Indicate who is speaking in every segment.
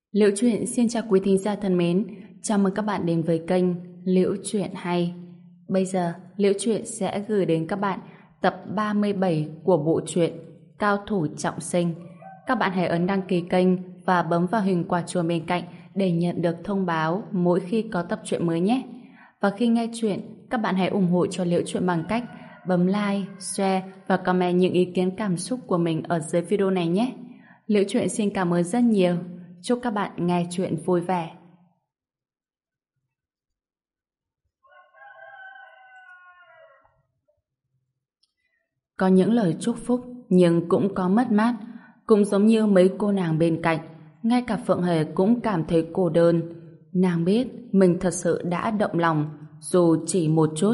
Speaker 1: Liễu Chuyện xin chào quý thính giả thân mến, chào mừng các bạn đến với kênh Liễu Chuyện Hay. Bây giờ, Liễu Chuyện sẽ gửi đến các bạn tập 37 của bộ truyện Cao Thủ Trọng Sinh. Các bạn hãy ấn đăng ký kênh và bấm vào hình quả chuông bên cạnh để nhận được thông báo mỗi khi có tập truyện mới nhé. Và khi nghe chuyện, các bạn hãy ủng hộ cho Liễu Chuyện bằng cách bấm like, share và comment những ý kiến cảm xúc của mình ở dưới video này nhé. Liễu Chuyện xin cảm ơn rất nhiều. Chúc các bạn nghe chuyện vui vẻ. Có những lời chúc phúc nhưng cũng có mất mát, cũng giống như mấy cô nàng bên cạnh. Ngay cả Phượng Hề cũng cảm thấy cô đơn. Nàng biết mình thật sự đã động lòng, dù chỉ một chút.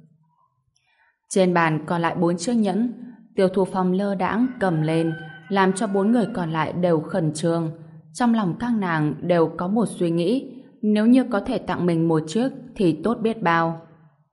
Speaker 1: Trên bàn còn lại 4 chiếc nhẫn. Tiêu Thu Phong lơ đãng cầm lên, làm cho 4 người còn lại đều khẩn trương. Trong lòng các nàng đều có một suy nghĩ, nếu như có thể tặng mình một chiếc thì tốt biết bao.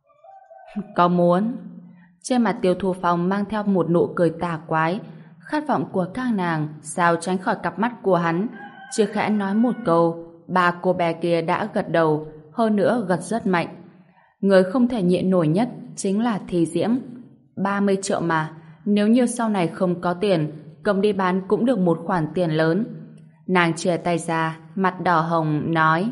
Speaker 1: Có muốn? Trên mặt Tiêu Thu Phong mang theo một nụ cười tà quái. Khát vọng của các nàng sao tránh khỏi cặp mắt của hắn. Chỉ khẽ nói một câu, ba cô bé kia đã gật đầu, hơn nữa gật rất mạnh. Người không thể nhịn nổi nhất chính là Thi Diễm. 30 triệu mà, nếu như sau này không có tiền, cầm đi bán cũng được một khoản tiền lớn. Nàng chìa tay ra, mặt đỏ hồng, nói: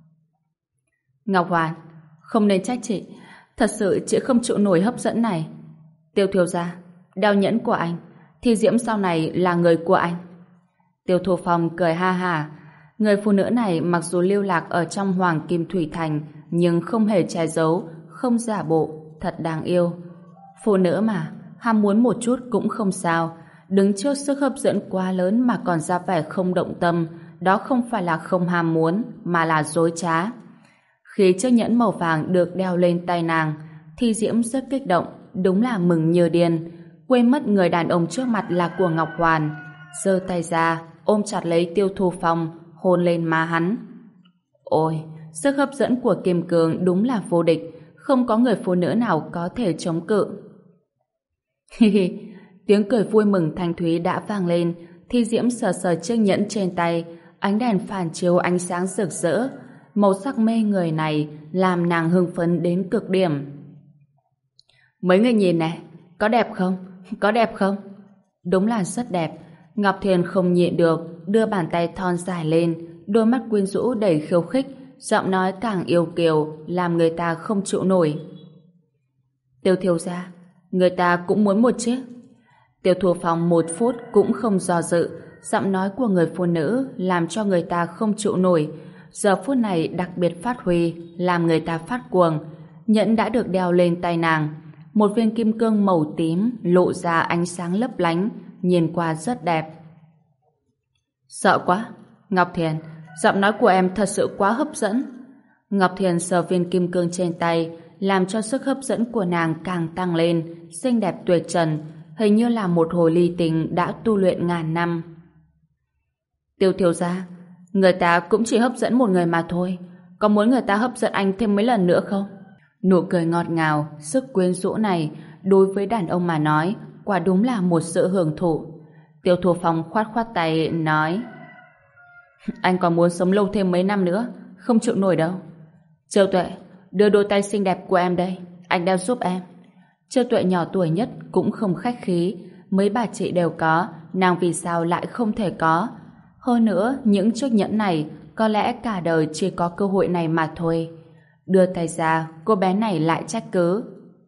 Speaker 1: Ngọc Hoàn, không nên trách chị. Thật sự chị không chịu nổi hấp dẫn này. Tiêu thiếu gia, đeo nhẫn của anh. Thi Diễm sau này là người của anh. Tiêu Thu Phong cười ha hả. Người phụ nữ này mặc dù lưu lạc ở trong Hoàng Kim Thủy Thành, nhưng không hề che giấu, không giả bộ, thật đáng yêu. Phụ nữ mà, ham muốn một chút cũng không sao. Đứng trước sức hấp dẫn quá lớn mà còn ra vẻ không động tâm, đó không phải là không ham muốn, mà là dối trá. Khi chiếc nhẫn màu vàng được đeo lên tay nàng, Thi Diễm rất kích động, đúng là mừng như điên, quên mất người đàn ông trước mặt là của Ngọc Hoàn. Giơ tay ra, ôm chặt lấy Tiêu Thu Phong, hôn lên má hắn. Ôi, sức hấp dẫn của Kim Cương đúng là vô địch, không có người phụ nữ nào có thể chống cự. Hi hi. Tiếng cười vui mừng thanh thúy đã vang lên. Thi Diễm sờ sờ chiếc nhẫn trên tay, ánh đèn phản chiếu ánh sáng rực rỡ, màu sắc mê người này làm nàng hưng phấn đến cực điểm. Mấy người nhìn này, có đẹp không? Có đẹp không? Đúng là rất đẹp. Ngọc Thiền không nhịn được, đưa bàn tay thon dài lên, đôi mắt quyến rũ đầy khiêu khích, giọng nói càng yêu kiều, làm người ta không chịu nổi. Tiêu thiếu gia, người ta cũng muốn một chiếc. Tiêu Thu Phong 1 phút cũng không do dự, giọng nói của người phụ nữ làm cho người ta không chịu nổi. Giờ phút này đặc biệt phát huy, làm người ta phát cuồng. Nhẫn đã được đeo lên tay nàng, một viên kim cương màu tím lộ ra ánh sáng lấp lánh, nhìn qua rất đẹp. Sợ quá, Ngọc Thiền, giọng nói của em thật sự quá hấp dẫn. Ngọc Thiền sờ viên kim cương trên tay, làm cho sức hấp dẫn của nàng càng tăng lên, xinh đẹp tuyệt trần, hình như là một hồ ly tinh đã tu luyện ngàn năm. Tiêu thiếu gia, người ta cũng chỉ hấp dẫn một người mà thôi, có muốn người ta hấp dẫn anh thêm mấy lần nữa không? Nụ cười ngọt ngào, sức quyến rũ này đối với đàn ông mà nói quả đúng là một sự hưởng thụ. Tiêu Thu Phong khoát khoát tay nói: Anh còn muốn sống lâu thêm mấy năm nữa, không chịu nổi đâu. Châu Tuệ, đưa đôi tay xinh đẹp của em đây, anh đang giúp em. Châu Tuệ nhỏ tuổi nhất cũng không khách khí, mấy bà chị đều có, nàng vì sao lại không thể có? Hơn nữa, những chiếc nhẫn này có lẽ cả đời chỉ có cơ hội này mà thôi. Đưa tay ra, cô bé này lại trách cứ.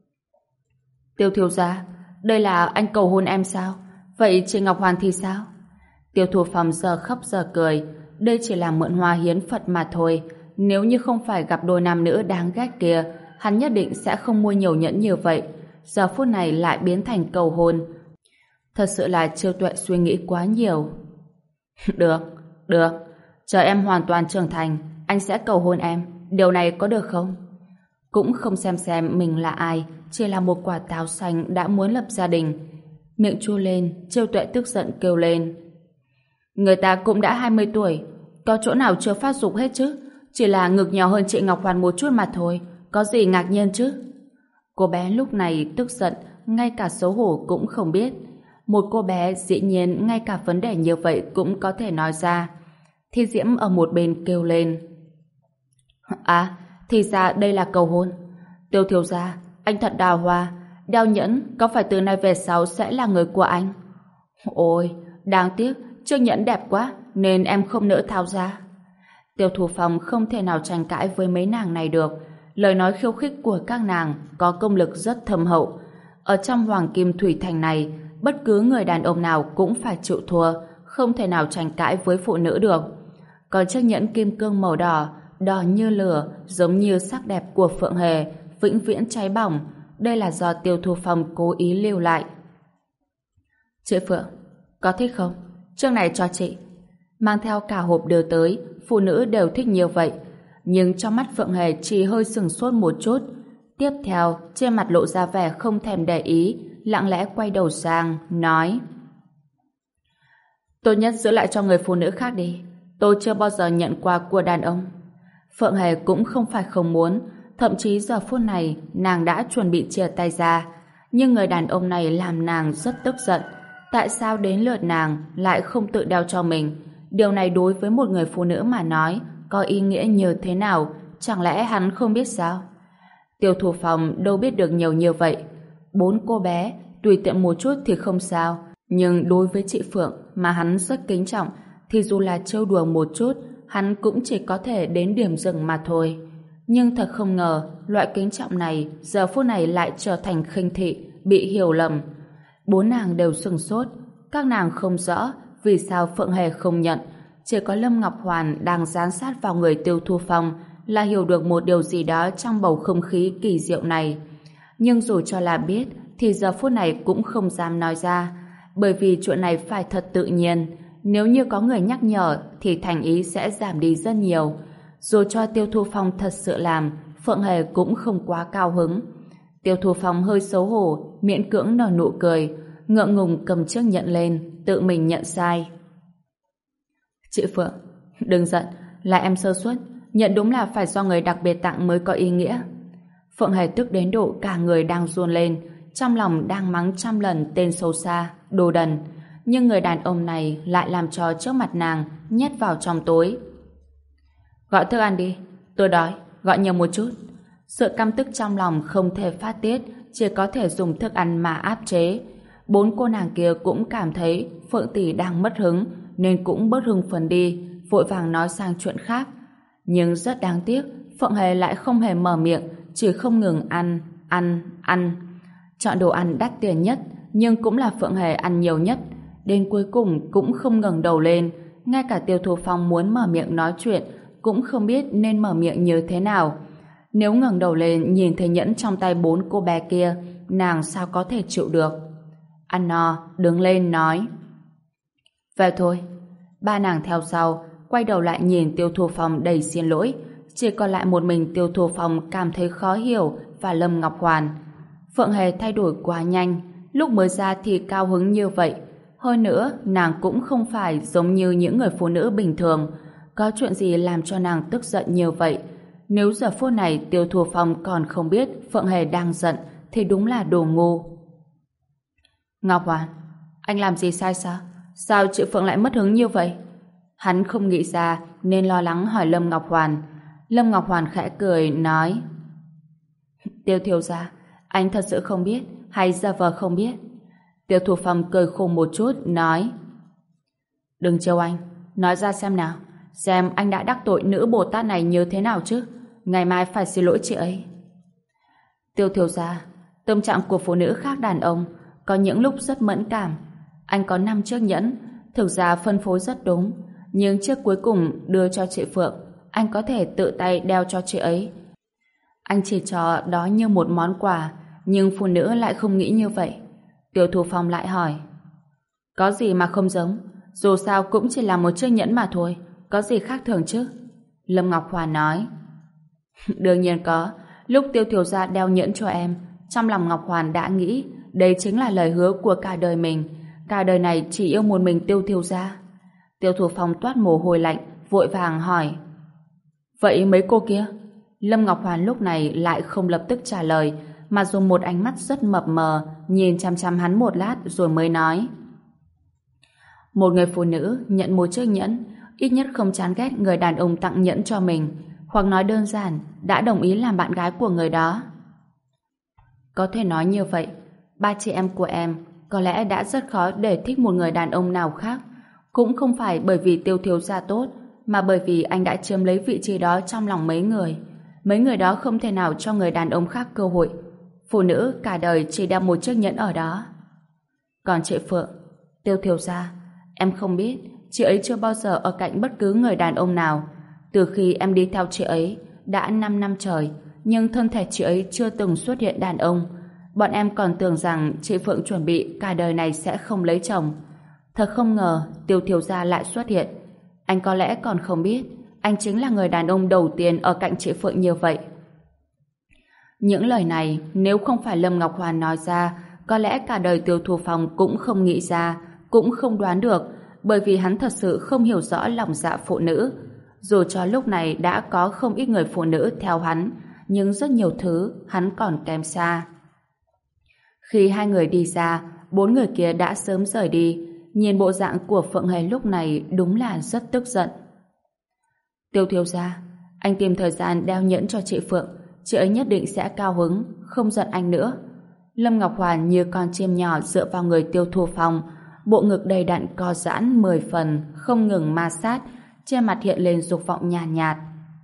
Speaker 1: Tiêu thiếu gia, đây là anh cầu hôn em sao? Vậy chị Ngọc Hoàn thì sao? Tiêu Thu Phong giờ khóc giờ cười, đây chỉ là mượn hoa hiến Phật mà thôi. Nếu như không phải gặp đôi nam nữ đáng ghét kia, hắn nhất định sẽ không mua nhiều nhẫn như vậy. Giờ phút này lại biến thành cầu hôn. Thật sự là Chiêu Tuệ suy nghĩ quá nhiều. Được, được. Chờ em hoàn toàn trưởng thành, anh sẽ cầu hôn em. Điều này có được không? Cũng không xem mình là ai, chỉ là một quả táo xanh đã muốn lập gia đình. Miệng chua lên, Chiêu Tuệ tức giận kêu lên. Người ta cũng đã 20 tuổi, có chỗ nào chưa phát dục hết chứ? Chỉ là ngực nhỏ hơn chị Ngọc Hoàn một chút mà thôi, có gì ngạc nhiên chứ? Cô bé lúc này tức giận, ngay cả xấu hổ cũng không biết. Một cô bé dĩ nhiên ngay cả vấn đề như vậy cũng có thể nói ra. Thi Diễm ở một bên kêu lên. À, thì ra đây là cầu hôn. Tiêu thiếu gia, anh thật đào hoa. Đeo nhẫn có phải từ nay về sau sẽ là người của anh? Ôi, đáng tiếc, chiếc nhẫn đẹp quá nên em không nỡ tháo ra. Tiêu Thu Phong không thể nào tranh cãi với mấy nàng này được. Lời nói khiêu khích của các nàng có công lực rất thâm hậu. Ở trong Hoàng Kim Thủy Thành này, bất cứ người đàn ông nào cũng phải chịu thua, không thể nào tranh cãi với phụ nữ được. Còn chiếc nhẫn kim cương màu đỏ, đỏ như lửa, giống như sắc đẹp của Phượng Hề, vĩnh viễn cháy bỏng. Đây là do Tiêu Thu Phong cố ý lưu lại. Chị Phượng, có thích không? Chiếc này cho chị. Mang theo cả hộp đưa tới, phụ nữ đều thích như vậy. Nhưng trong mắt Phượng Hề chỉ hơi sừng sốt một chút. Tiếp theo, trên mặt lộ ra vẻ không thèm để ý, lặng lẽ quay đầu sang, nói: tốt nhất giữ lại cho người phụ nữ khác đi. Tôi chưa bao giờ nhận quà của đàn ông. Phượng Hề cũng không phải không muốn, thậm chí giờ phút này nàng đã chuẩn bị chia tay ra. Nhưng người đàn ông này làm nàng rất tức giận. Tại sao đến lượt nàng lại không tự đeo cho mình? Điều này đối với một người phụ nữ mà nói có ý nghĩa như thế nào? Chẳng lẽ hắn không biết sao? Tiêu Thu Phong đâu biết được nhiều như vậy. 4 cô bé, tùy tiện một chút thì không sao. Nhưng đối với chị Phượng mà hắn rất kính trọng thì dù là trêu đùa một chút, hắn cũng chỉ có thể đến điểm dừng mà thôi. Nhưng thật không ngờ, loại kính trọng này giờ phút này lại trở thành khinh thị, bị hiểu lầm. 4 nàng đều sửng sốt. Các nàng không rõ vì sao Phượng Hề không nhận. Chỉ có Lâm Ngọc Hoàn đang dán sát vào người Tiêu Thu Phong là hiểu được một điều gì đó trong bầu không khí kỳ diệu này. Nhưng dù cho là biết thì giờ phút này cũng không dám nói ra, bởi vì chuyện này phải thật tự nhiên. Nếu như có người nhắc nhở thì thành ý sẽ giảm đi rất nhiều. Dù cho Tiêu Thu Phong thật sự làm, Phượng Hề cũng không quá cao hứng. Tiêu Thu Phong hơi xấu hổ, miễn cưỡng nở nụ cười, ngượng ngùng cầm chiếc nhẫn lên, tự mình nhận sai. Chị Phượng, đừng giận, là em sơ suất, nhận đúng là phải do người đặc biệt tặng mới có ý nghĩa. Phượng Hề tức đến độ cả người đang run lên, trong lòng đang mắng trăm lần tên xấu xa, đồ đần. Nhưng người đàn ông này lại làm trò trước mặt nàng, nhét vào trong tối. Gọi thức ăn đi, tôi đói, gọi nhiều một chút. Sự căm tức trong lòng không thể phát tiết, chỉ có thể dùng thức ăn mà áp chế. 4 cô nàng kia cũng cảm thấy Phượng tỷ đang mất hứng, nên cũng bớt hưng phấn đi, vội vàng nói sang chuyện khác. Nhưng rất đáng tiếc, Phượng Hề lại không hề mở miệng, chỉ không ngừng ăn. Chọn đồ ăn đắt tiền nhất, nhưng cũng là Phượng Hề ăn nhiều nhất. Đến cuối cùng cũng không ngẩng đầu lên, ngay cả Tiêu Thu Phong muốn mở miệng nói chuyện, cũng không biết nên mở miệng như thế nào. Nếu ngẩng đầu lên nhìn thấy nhẫn trong tay 4 cô bé kia, nàng sao có thể chịu được. Ăn no, đứng lên nói: về thôi. 3 nàng theo sau, quay đầu lại nhìn Tiêu Thu Phong đầy xin lỗi. Chỉ còn lại một mình Tiêu Thu Phong cảm thấy khó hiểu và Lâm Ngọc Hoàn. Phượng Hề thay đổi quá nhanh, lúc mới ra thì cao hứng như vậy. Hơn nữa, nàng cũng không phải giống như những người phụ nữ bình thường. Có chuyện gì làm cho nàng tức giận như vậy? Nếu giờ phút này Tiêu Thu Phong còn không biết Phượng Hề đang giận thì đúng là đồ ngu. Ngọc Hoàn, anh làm gì sai sao? Sao chị Phượng lại mất hứng như vậy? Hắn không nghĩ ra nên lo lắng hỏi Lâm Ngọc Hoàn. Lâm Ngọc Hoàn khẽ cười nói: Tiêu thiếu gia, anh thật sự không biết hay giả vờ không biết? Tiêu Thu Phong cười khổ một chút nói: đừng trêu anh, nói ra xem nào, xem anh đã đắc tội nữ Bồ Tát này như thế nào chứ. Ngày mai phải xin lỗi chị ấy. Tiêu thiếu gia, tâm trạng của phụ nữ khác đàn ông, có những lúc rất mẫn cảm. Anh có 5 chiếc nhẫn, thực ra phân phối rất đúng, nhưng chiếc cuối cùng đưa cho chị Phượng, anh có thể tự tay đeo cho chị ấy. Anh chỉ cho đó như một món quà, nhưng phụ nữ lại không nghĩ như vậy. Tiêu Thu Phong lại hỏi: có gì mà không giống? Dù sao cũng chỉ là một chiếc nhẫn mà thôi, có gì khác thường chứ? Lâm Ngọc Hoàn nói: đương nhiên có. Lúc Tiêu thiếu gia đeo nhẫn cho em, trong lòng Ngọc Hoàn đã nghĩ đây chính là lời hứa của cả đời mình, cả đời này chỉ yêu một mình Tiêu thiếu gia. Tiêu Thu Phong toát mồ hôi lạnh, vội vàng hỏi: vậy mấy cô kia? Lâm Ngọc Hoàn lúc này lại không lập tức trả lời, mà dùng một ánh mắt rất mập mờ nhìn chăm chăm hắn một lát rồi mới nói: một người phụ nữ nhận một chiếc nhẫn, ít nhất không chán ghét người đàn ông tặng nhẫn cho mình, hoặc nói đơn giản đã đồng ý làm bạn gái của người đó. Có thể nói như vậy, ba chị em của em có lẽ đã rất khó để thích một người đàn ông nào khác, cũng không phải bởi vì Tiêu thiếu gia tốt, mà bởi vì anh đã chiếm lấy vị trí đó trong lòng mấy người. Mấy người đó không thể nào cho người đàn ông khác cơ hội. Phụ nữ cả đời chỉ đeo một chiếc nhẫn ở đó. Còn chị Phượng, Tiêu thiếu gia, em không biết, chị ấy chưa bao giờ ở cạnh bất cứ người đàn ông nào. Từ khi em đi theo chị ấy, đã 5 năm trời, nhưng thân thể chị ấy chưa từng xuất hiện đàn ông. Bọn em còn tưởng rằng chị Phượng chuẩn bị cả đời này sẽ không lấy chồng. Thật không ngờ Tiêu thiếu gia lại xuất hiện. Anh có lẽ còn không biết, anh chính là người đàn ông đầu tiên ở cạnh chị Phượng như vậy. Những lời này nếu không phải Lâm Ngọc Hoàn nói ra, có lẽ cả đời Tiêu Thu Phong cũng không nghĩ ra, cũng không đoán được, bởi vì hắn thật sự không hiểu rõ lòng dạ phụ nữ. Dù cho lúc này đã có không ít người phụ nữ theo hắn, nhưng rất nhiều thứ hắn còn kém xa. Khi hai người đi ra, bốn người kia đã sớm rời đi. Nhìn bộ dạng của Phượng Hề lúc này đúng là rất tức giận. Tiêu thiếu gia, anh tìm thời gian đeo nhẫn cho chị Phượng, chị ấy nhất định sẽ cao hứng, không giận anh nữa. Lâm Ngọc Hoàn như con chim nhỏ dựa vào người Tiêu Thu Phong, bộ ngực đầy đặn co giãn 10 phần, không ngừng ma sát, trên mặt hiện lên dục vọng nhàn nhạt.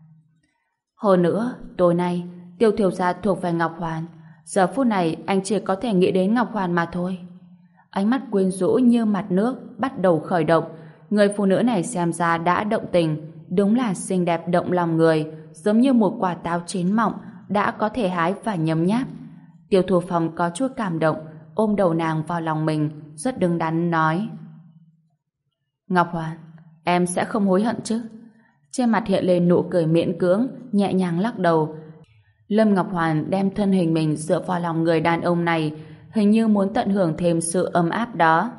Speaker 1: Hơn nữa, tối nay, Tiêu thiếu gia thuộc về Ngọc Hoàn. Giờ phút này anh chỉ có thể nghĩ đến Ngọc Hoàn mà thôi. Ánh mắt quyến rũ như mặt nước bắt đầu khởi động. Người phụ nữ này xem ra đã động tình, đúng là xinh đẹp động lòng người, giống như một quả táo chín mọng đã có thể hái và nhấm nháp. Tiêu Thu Phong có chút cảm động, ôm đầu nàng vào lòng mình, rất đứng đắn nói: Ngọc Hoàn, em sẽ không hối hận chứ? Trên mặt hiện lên nụ cười miễn cưỡng, nhẹ nhàng lắc đầu. Lâm Ngọc Hoàn đem thân hình mình dựa vào lòng người đàn ông này, hình như muốn tận hưởng thêm sự ấm áp đó.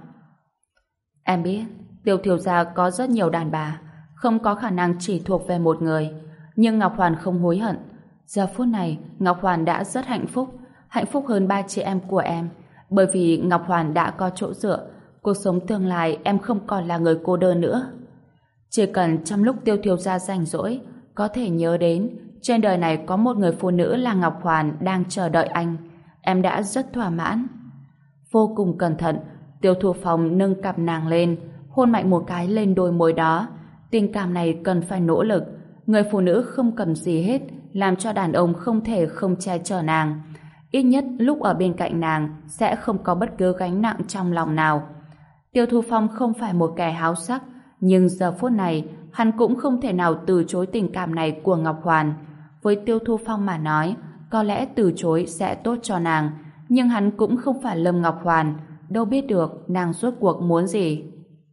Speaker 1: Em biết, Tiêu thiếu gia có rất nhiều đàn bà, không có khả năng chỉ thuộc về một người, nhưng Ngọc Hoàn không hối hận. Giờ phút này, Ngọc Hoàn đã rất hạnh phúc hơn ba chị em của em, bởi vì Ngọc Hoàn đã có chỗ dựa, cuộc sống tương lai em không còn là người cô đơn nữa. Chỉ cần trong lúc Tiêu thiếu gia rảnh rỗi, có thể nhớ đến trên đời này có một người phụ nữ là Ngọc Hoàn đang chờ đợi anh, em đã rất thỏa mãn. Vô cùng cẩn thận, Tiêu Thu Phong nâng cặp nàng lên, hôn mạnh một cái lên đôi môi đó. Tình cảm này cần phải nỗ lực, người phụ nữ không cần gì hết, làm cho đàn ông không thể không che chở nàng. Ít nhất lúc ở bên cạnh nàng sẽ không có bất cứ gánh nặng trong lòng nào. Tiêu Thu Phong không phải một kẻ háo sắc, nhưng giờ phút này hắn cũng không thể nào từ chối tình cảm này của Ngọc Hoàn. Với Tiêu Thu Phong mà nói, có lẽ từ chối sẽ tốt cho nàng, nhưng hắn cũng không phải Lâm Ngọc Hoàn, đâu biết được nàng rốt cuộc muốn gì.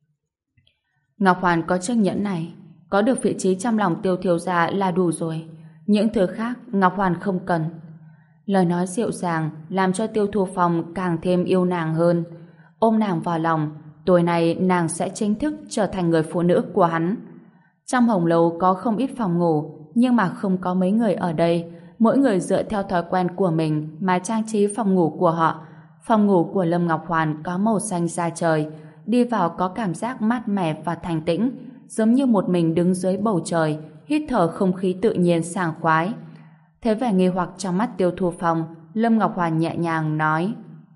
Speaker 1: Ngọc Hoàn có chiếc nhẫn này, có được vị trí trong lòng Tiêu thiếu gia là đủ rồi. Những thứ khác Ngọc Hoàn không cần. Lời nói dịu dàng làm cho Tiêu Thu Phong càng thêm yêu nàng hơn. Ôm nàng vào lòng, tối nay nàng sẽ chính thức trở thành người phụ nữ của hắn. Trong hồng lầu có không ít phòng ngủ, nhưng mà không có mấy người ở đây. Mỗi người dựa theo thói quen của mình mà trang trí phòng ngủ của họ. Phòng ngủ của Lâm Ngọc Hoàn có màu xanh da trời, đi vào có cảm giác mát mẻ và thanh tĩnh, giống như một mình đứng dưới bầu trời, hít thở không khí tự nhiên sảng khoái. Thấy vẻ nghi hoặc trong mắt Tiêu Thu Phong, Lâm Ngọc Hoàn nhẹ nhàng nói: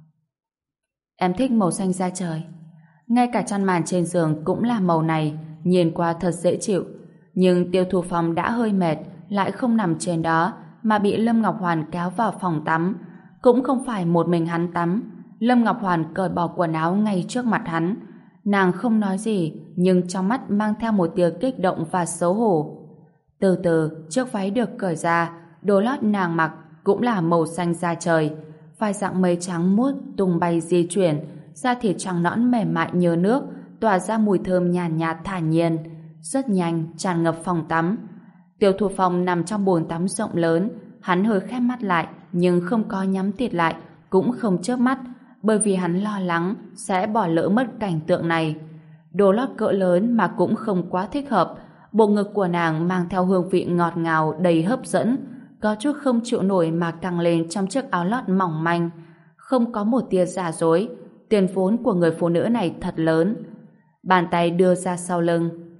Speaker 1: Em thích màu xanh da trời. Ngay cả chăn màn trên giường cũng là màu này, nhìn qua thật dễ chịu. Nhưng Tiêu Thu Phong đã hơi mệt, lại không nằm trên đó, mà bị Lâm Ngọc Hoàn kéo vào phòng tắm. Cũng không phải một mình hắn tắm, Lâm Ngọc Hoàn cởi bỏ quần áo ngay trước mặt hắn. Nàng không nói gì, nhưng trong mắt mang theo một tia kích động và xấu hổ. Từ từ, chiếc váy được cởi ra, đồ lót nàng mặc cũng là màu xanh da trời, vai dạng mây trắng muốt tung bay di chuyển, da thịt trắng nõn mềm mại như nước, tỏa ra mùi thơm nhàn nhạt thản nhiên, rất nhanh tràn ngập phòng tắm. Tiêu Thu Phong nằm trong bồn tắm rộng lớn, hắn hơi khép mắt lại, nhưng không có nhắm tịt lại, cũng không chớp mắt, bởi vì hắn lo lắng sẽ bỏ lỡ mất cảnh tượng này. Đồ lót cỡ lớn mà cũng không quá thích hợp, bộ ngực của nàng mang theo hương vị ngọt ngào đầy hấp dẫn, có chút không chịu nổi mà căng lên trong chiếc áo lót mỏng manh, không có một tia giả dối. Tiền vốn của người phụ nữ này thật lớn. Bàn tay đưa ra sau lưng,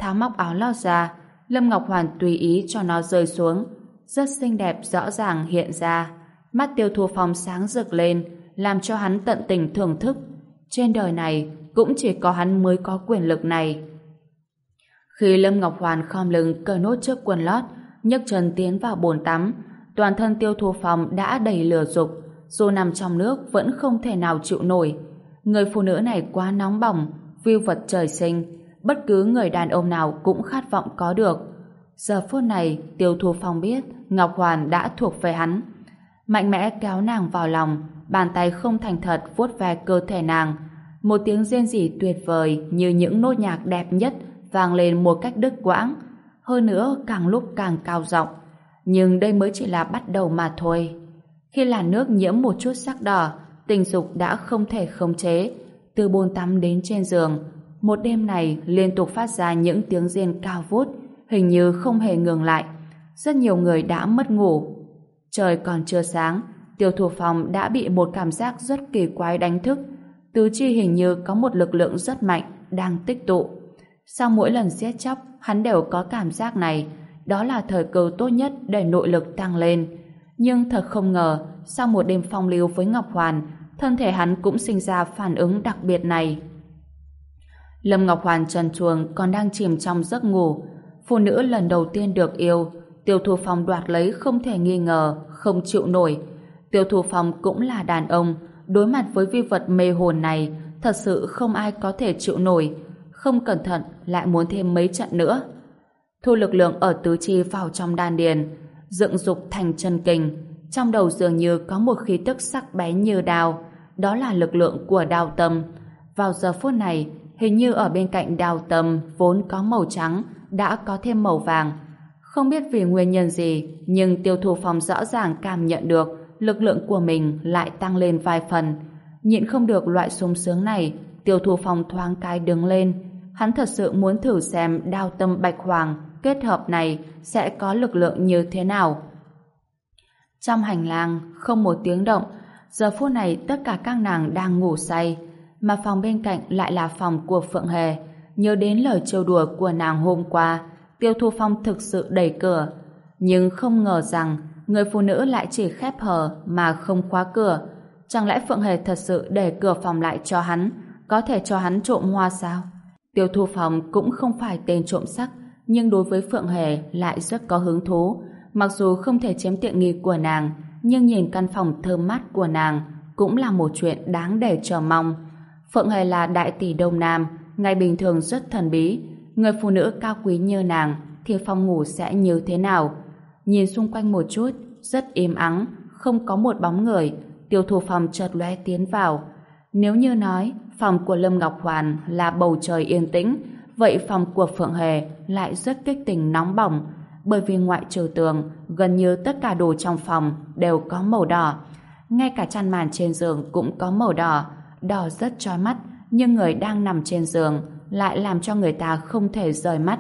Speaker 1: tháo móc áo lót ra. Lâm Ngọc Hoàn tùy ý cho nó rơi xuống. Rất xinh đẹp rõ ràng hiện ra. Mắt Tiêu Thu Phong sáng rực lên, làm cho hắn tận tình thưởng thức. Trên đời này cũng chỉ có hắn mới có quyền lực này. Khi Lâm Ngọc Hoàn khom lưng cởi nốt chiếc quần lót, nhấc chân tiến vào bồn tắm, toàn thân Tiêu Thu Phong đã đầy lửa dục, dù nằm trong nước vẫn không thể nào chịu nổi. Người phụ nữ này quá nóng bỏng, view vật trời sinh, bất cứ người đàn ông nào cũng khát vọng có được. Giờ phút này, Tiêu Thu Phong biết Ngọc Hoàn đã thuộc về hắn. Mạnh mẽ kéo nàng vào lòng, bàn tay không thành thật vuốt ve cơ thể nàng. Một tiếng rên rỉ tuyệt vời như những nốt nhạc đẹp nhất vang lên một cách đứt quãng. Hơn nữa càng lúc càng cao giọng. Nhưng đây mới chỉ là bắt đầu mà thôi. Khi làn nước nhiễm một chút sắc đỏ, tình dục đã không thể khống chế. Từ bồn tắm đến trên giường, một đêm này liên tục phát ra những tiếng rên cao vút, hình như không hề ngừng lại. Rất nhiều người đã mất ngủ. Trời còn chưa sáng, Tiêu Thu Phong đã bị một cảm giác rất kỳ quái đánh thức. Tứ chi hình như có một lực lượng rất mạnh đang tích tụ. Sau mỗi lần giết chóc, hắn đều có cảm giác này. Đó là thời cơ tốt nhất để nội lực tăng lên. Nhưng thật không ngờ, sau một đêm phong lưu với Ngọc Hoàn, thân thể hắn cũng sinh ra phản ứng đặc biệt này. Lâm Ngọc Hoàn trần truồng còn đang chìm trong giấc ngủ. Phụ nữ lần đầu tiên được yêu, Tiêu Thu Phong đoạt lấy không thể nghi ngờ, không chịu nổi. Tiêu Thu Phong cũng là đàn ông, đối mặt với vi vật mê hồn này, thật sự không ai có thể chịu nổi. Không cẩn thận lại muốn thêm mấy trận nữa. Thu lực lượng ở tứ chi vào trong đan điền, dựng dục thành chân kình. Trong đầu dường như có một khí tức sắc bén như đao, đó là lực lượng của đao tâm. Vào giờ phút này, hình như ở bên cạnh đao tâm vốn có màu trắng, đã có thêm màu vàng. Không biết vì nguyên nhân gì, nhưng Tiêu Thu Phong rõ ràng cảm nhận được lực lượng của mình lại tăng lên vài phần. Nhịn không được loại sung sướng này, Tiêu Thu Phong thoáng cái đứng lên. Hắn thật sự muốn thử xem đao tâm bạch hoàng kết hợp này sẽ có lực lượng như thế nào. Trong hành lang, không một tiếng động. Giờ phút này tất cả các nàng đang ngủ say, mà phòng bên cạnh lại là phòng của Phượng Hề. Nhớ đến lời trêu đùa của nàng hôm qua, Tiêu Thu Phong thực sự đẩy cửa. Nhưng không ngờ rằng người phụ nữ lại chỉ khép hờ mà không khóa cửa. Chẳng lẽ Phượng Hề thật sự để cửa phòng lại cho hắn, có thể cho hắn trộm hoa sao? Tiêu Thu Phong cũng không phải tên trộm sắc, nhưng đối với Phượng Hề lại rất có hứng thú. Mặc dù không thể chiếm tiện nghi của nàng, nhưng nhìn căn phòng thơm mát của nàng cũng là một chuyện đáng để chờ mong. Phượng Hề là đại tỷ Đông Nam, ngày bình thường rất thần bí. Người phụ nữ cao quý như nàng thì phòng ngủ sẽ như thế nào? Nhìn xung quanh một chút, rất im ắng, không có một bóng người. Tiêu Thu Phong chợt lóe tiến vào. Nếu như nói phòng của Lâm Ngọc Hoàn là bầu trời yên tĩnh, vậy phòng của Phượng Hề lại rất kích tình nóng bỏng, bởi vì ngoại trừ tường, gần như tất cả đồ trong phòng đều có màu đỏ. Ngay cả chăn màn trên giường cũng có màu đỏ, đỏ rất chói mắt, nhưng người đang nằm trên giường lại làm cho người ta không thể rời mắt.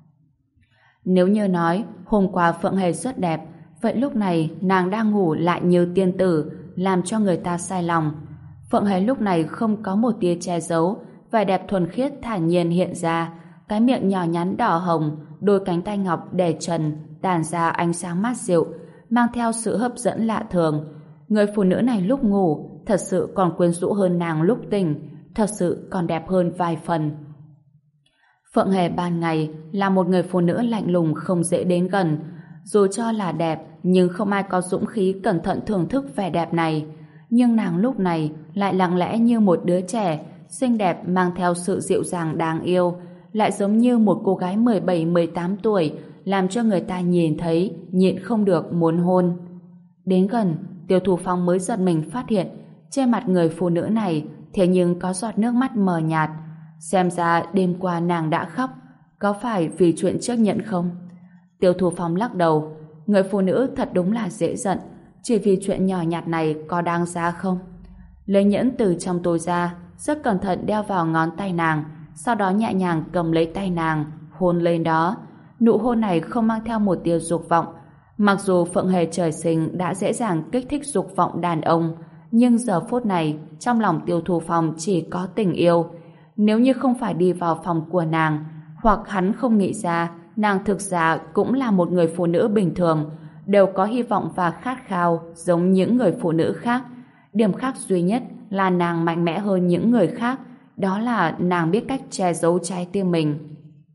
Speaker 1: Nếu như nói hôm qua Phượng Hề rất đẹp, vậy lúc này nàng đang ngủ lại như tiên tử, làm cho người ta sai lòng. Phượng Hề lúc này không có một tia che giấu, vẻ đẹp thuần khiết thản nhiên hiện ra, cái miệng nhỏ nhắn đỏ hồng, đôi cánh tay ngọc để trần, tản ra ánh sáng mát dịu, mang theo sự hấp dẫn lạ thường. Người phụ nữ này lúc ngủ thật sự còn quyến rũ hơn nàng lúc tỉnh, thật sự còn đẹp hơn vài phần. Phượng Hề ban ngày là một người phụ nữ lạnh lùng không dễ đến gần, dù cho là đẹp nhưng không ai có dũng khí cẩn thận thưởng thức vẻ đẹp này. Nhưng nàng lúc này lại lặng lẽ như một đứa trẻ, xinh đẹp mang theo sự dịu dàng đáng yêu, lại giống như một cô gái 17-18 tuổi, làm cho người ta nhìn thấy nhịn không được muốn hôn. Đến gần, Tiêu Thu Phong mới giật mình phát hiện trên mặt người phụ nữ này thế nhưng có giọt nước mắt mờ nhạt. Xem ra đêm qua nàng đã khóc, có phải vì chuyện trước nhận không? Tiêu Thu Phong lắc đầu, người phụ nữ thật đúng là dễ giận, chỉ vì chuyện nhỏ nhặt này có đáng giá không? Lấy nhẫn từ trong túi ra, rất cẩn thận đeo vào ngón tay nàng, sau đó nhẹ nhàng cầm lấy tay nàng, hôn lên đó. Nụ hôn này không mang theo một tia dục vọng. Mặc dù Phượng Hề trời sinh đã dễ dàng kích thích dục vọng đàn ông, nhưng giờ phút này trong lòng Tiêu Thu Phong chỉ có tình yêu. Nếu như không phải đi vào phòng của nàng, hoặc hắn không nghĩ ra nàng thực ra cũng là một người phụ nữ bình thường, đều có hy vọng và khát khao giống những người phụ nữ khác. Điểm khác duy nhất là nàng mạnh mẽ hơn những người khác, đó là nàng biết cách che giấu trái tim mình.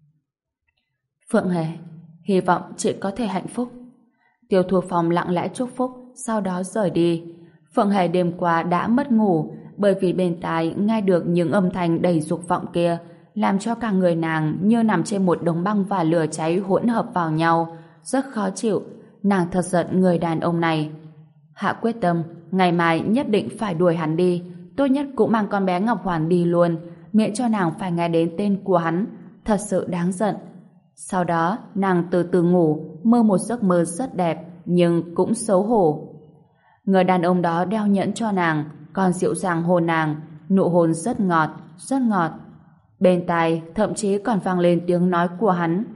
Speaker 1: Phượng Hề, hy vọng chị có thể hạnh phúc. Tiêu Thu Phong lặng lẽ chúc phúc, sau đó rời đi. Phượng Hề đêm qua đã mất ngủ, bởi vì bên tai nghe được những âm thanh đầy dục vọng kia, làm cho cả người nàng như nằm trên một đống băng và lửa cháy hỗn hợp vào nhau, rất khó chịu. Nàng thật giận người đàn ông này. Hạ quyết tâm, ngày mai nhất định phải đuổi hắn đi, tốt nhất cũng mang con bé Ngọc Hoàn đi luôn, miễn cho nàng phải nghe đến tên của hắn. Thật sự đáng giận. Sau đó, nàng từ từ ngủ, mơ một giấc mơ rất đẹp, nhưng cũng xấu hổ. Người đàn ông đó đeo nhẫn cho nàng, còn dịu dàng hôn nàng, nụ hôn rất ngọt, rất ngọt. Bên tai thậm chí còn vang lên tiếng nói của hắn.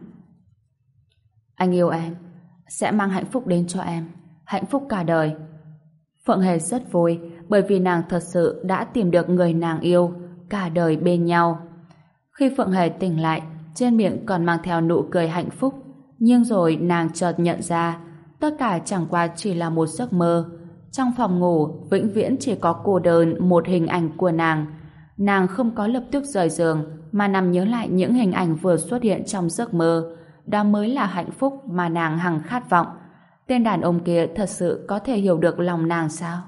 Speaker 1: Anh yêu em, sẽ mang hạnh phúc đến cho em, hạnh phúc cả đời. Phượng Hề rất vui, bởi vì nàng thật sự đã tìm được người nàng yêu, cả đời bên nhau. Khi Phượng Hề tỉnh lại, trên miệng còn mang theo nụ cười hạnh phúc, nhưng rồi nàng chợt nhận ra, tất cả chẳng qua chỉ là một giấc mơ. Trong phòng ngủ, vĩnh viễn chỉ có cô đơn một hình ảnh của nàng. Nàng không có lập tức rời giường, mà nằm nhớ lại những hình ảnh vừa xuất hiện trong giấc mơ. Đó mới là hạnh phúc mà nàng hằng khát vọng. Tên đàn ông kia thật sự có thể hiểu được lòng nàng sao?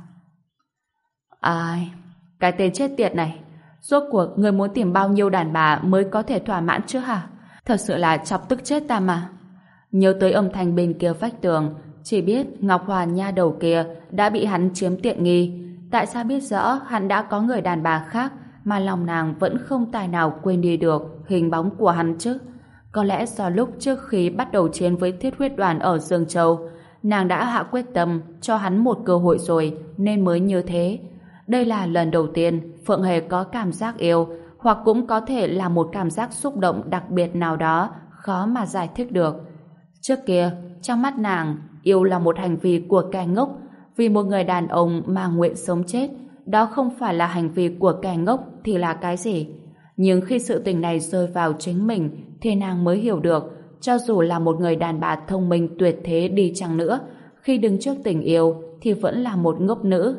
Speaker 1: Ai? Cái tên chết tiệt này, rốt cuộc người muốn tìm bao nhiêu đàn bà mới có thể thỏa mãn chứ hả? Thật sự là chọc tức chết ta mà. Nhớ tới âm thanh bên kia vách tường, chỉ biết Ngọc Hoàn nha đầu kia đã bị hắn chiếm tiện nghi. Tại sao biết rõ hắn đã có người đàn bà khác mà lòng nàng vẫn không tài nào quên đi được hình bóng của hắn chứ? Có lẽ do lúc trước khi bắt đầu chiến với Thiết Huyết Đoàn ở Dương Châu, nàng đã hạ quyết tâm cho hắn một cơ hội rồi nên mới như thế. Đây là lần đầu tiên Phượng Hề có cảm giác yêu, hoặc cũng có thể là một cảm giác xúc động đặc biệt nào đó khó mà giải thích được. Trước kia, trong mắt nàng, yêu là một hành vi của kẻ ngốc, vì một người đàn ông mà nguyện sống chết. Đó không phải là hành vi của kẻ ngốc thì là cái gì? Nhưng khi sự tình này rơi vào chính mình thì nàng mới hiểu được, cho dù là một người đàn bà thông minh tuyệt thế đi chăng nữa, khi đứng trước tình yêu thì vẫn là một ngốc nữ.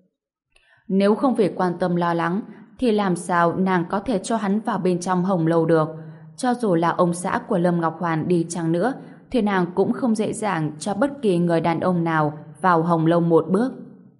Speaker 1: Nếu không vì quan tâm lo lắng thì làm sao nàng có thể cho hắn vào bên trong hồng lâu được? Cho dù là ông xã của Lâm Ngọc Hoàn đi chăng nữa thì nàng cũng không dễ dàng cho bất kỳ người đàn ông nào vào hồng lâu một bước.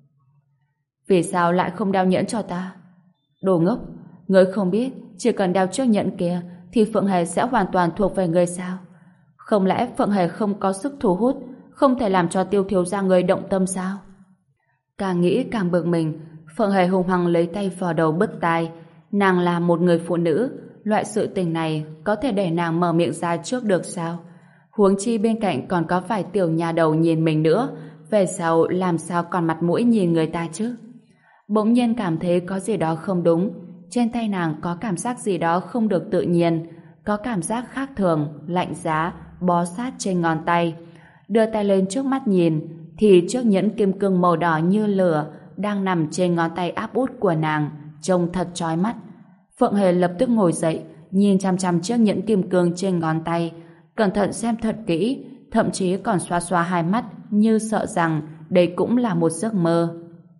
Speaker 1: Vì sao lại không đeo nhẫn cho ta? Đồ ngốc, ngươi không biết chỉ cần đeo chiếc nhẫn kia thì Phượng Hề sẽ hoàn toàn thuộc về ngươi sao? Không lẽ Phượng Hề không có sức thu hút, không thể làm cho Tiêu thiếu gia ngươi động tâm sao? Càng nghĩ càng bực mình, Phượng Hề hùng hăng lấy tay vào đầu bứt tai. Nàng là một người phụ nữ, loại sự tình này có thể để nàng mở miệng ra trước được sao? Huống chi bên cạnh còn có vài tiểu nhà đầu nhìn mình nữa, về sau làm sao còn mặt mũi nhìn người ta chứ? Bỗng nhiên cảm thấy có gì đó không đúng, trên tay nàng có cảm giác gì đó không được tự nhiên, có cảm giác khác thường, lạnh giá, bó sát trên ngón tay. Đưa tay lên trước mắt nhìn, thì chiếc nhẫn kim cương màu đỏ như lửa đang nằm trên ngón tay áp út của nàng, trông thật chói mắt. Phượng Hề lập tức ngồi dậy, nhìn chăm chăm chiếc nhẫn kim cương trên ngón tay, cẩn thận xem thật kỹ, thậm chí còn xoa xoa hai mắt như sợ rằng đây cũng là một giấc mơ.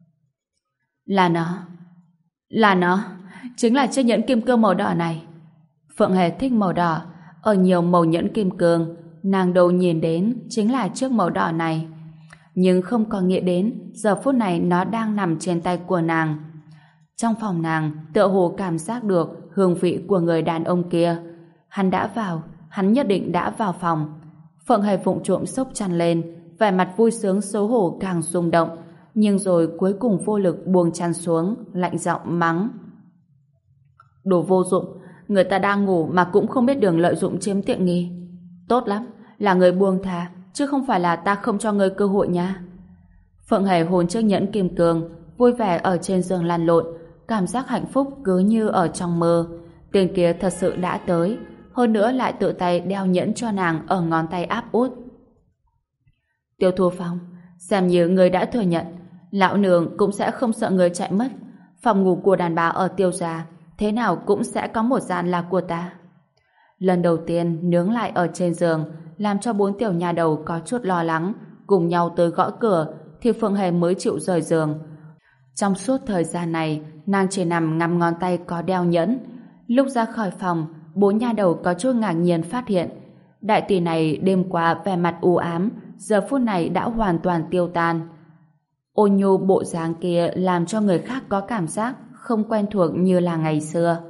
Speaker 1: Là nó, chính là chiếc nhẫn kim cương màu đỏ này. Phượng Hề thích màu đỏ, ở nhiều màu nhẫn kim cương, nàng đầu nhìn đến chính là chiếc màu đỏ này. Nhưng không có nghĩ đến giờ phút này nó đang nằm trên tay của nàng. Trong phòng nàng tựa hồ cảm giác được hương vị của người đàn ông kia. Hắn đã vào, hắn nhất định đã vào phòng. Phượng Hề vụng trộm xốc chăn lên, vẻ mặt vui sướng xấu hổ càng rung động, nhưng rồi cuối cùng vô lực buông chăn xuống, lạnh giọng mắng: Đồ vô dụng, người ta đang ngủ mà cũng không biết đường lợi dụng chiếm tiện nghi. Tốt lắm, là người buông tha, chứ không phải là ta không cho ngươi cơ hội nha. Phượng Hề hôn chiếc nhẫn kim cương, vui vẻ ở trên giường lăn lộn, cảm giác hạnh phúc cứ như ở trong mơ. Tên kia thật sự đã tới, hơn nữa lại tự tay đeo nhẫn cho nàng ở ngón tay áp út. Tiêu Thu Phong, xem như người đã thừa nhận, lão nương cũng sẽ không sợ người chạy mất. Phòng ngủ của đàn bà ở Tiêu gia thế nào cũng sẽ có một gian là của ta. Lần đầu tiên nướng lại ở trên giường, làm cho bốn tiểu nha đầu có chút lo lắng, cùng nhau tới gõ cửa, thì Phượng Hề mới chịu rời giường. Trong suốt thời gian này, nàng chỉ nằm ngắm ngón tay có đeo nhẫn. Lúc ra khỏi phòng, bốn nha đầu có chút ngạc nhiên phát hiện, đại tỷ này đêm qua vẻ mặt u ám, giờ phút này đã hoàn toàn tiêu tan. Ôn nhu bộ dáng kia làm cho người khác có cảm giác không quen thuộc như là ngày xưa.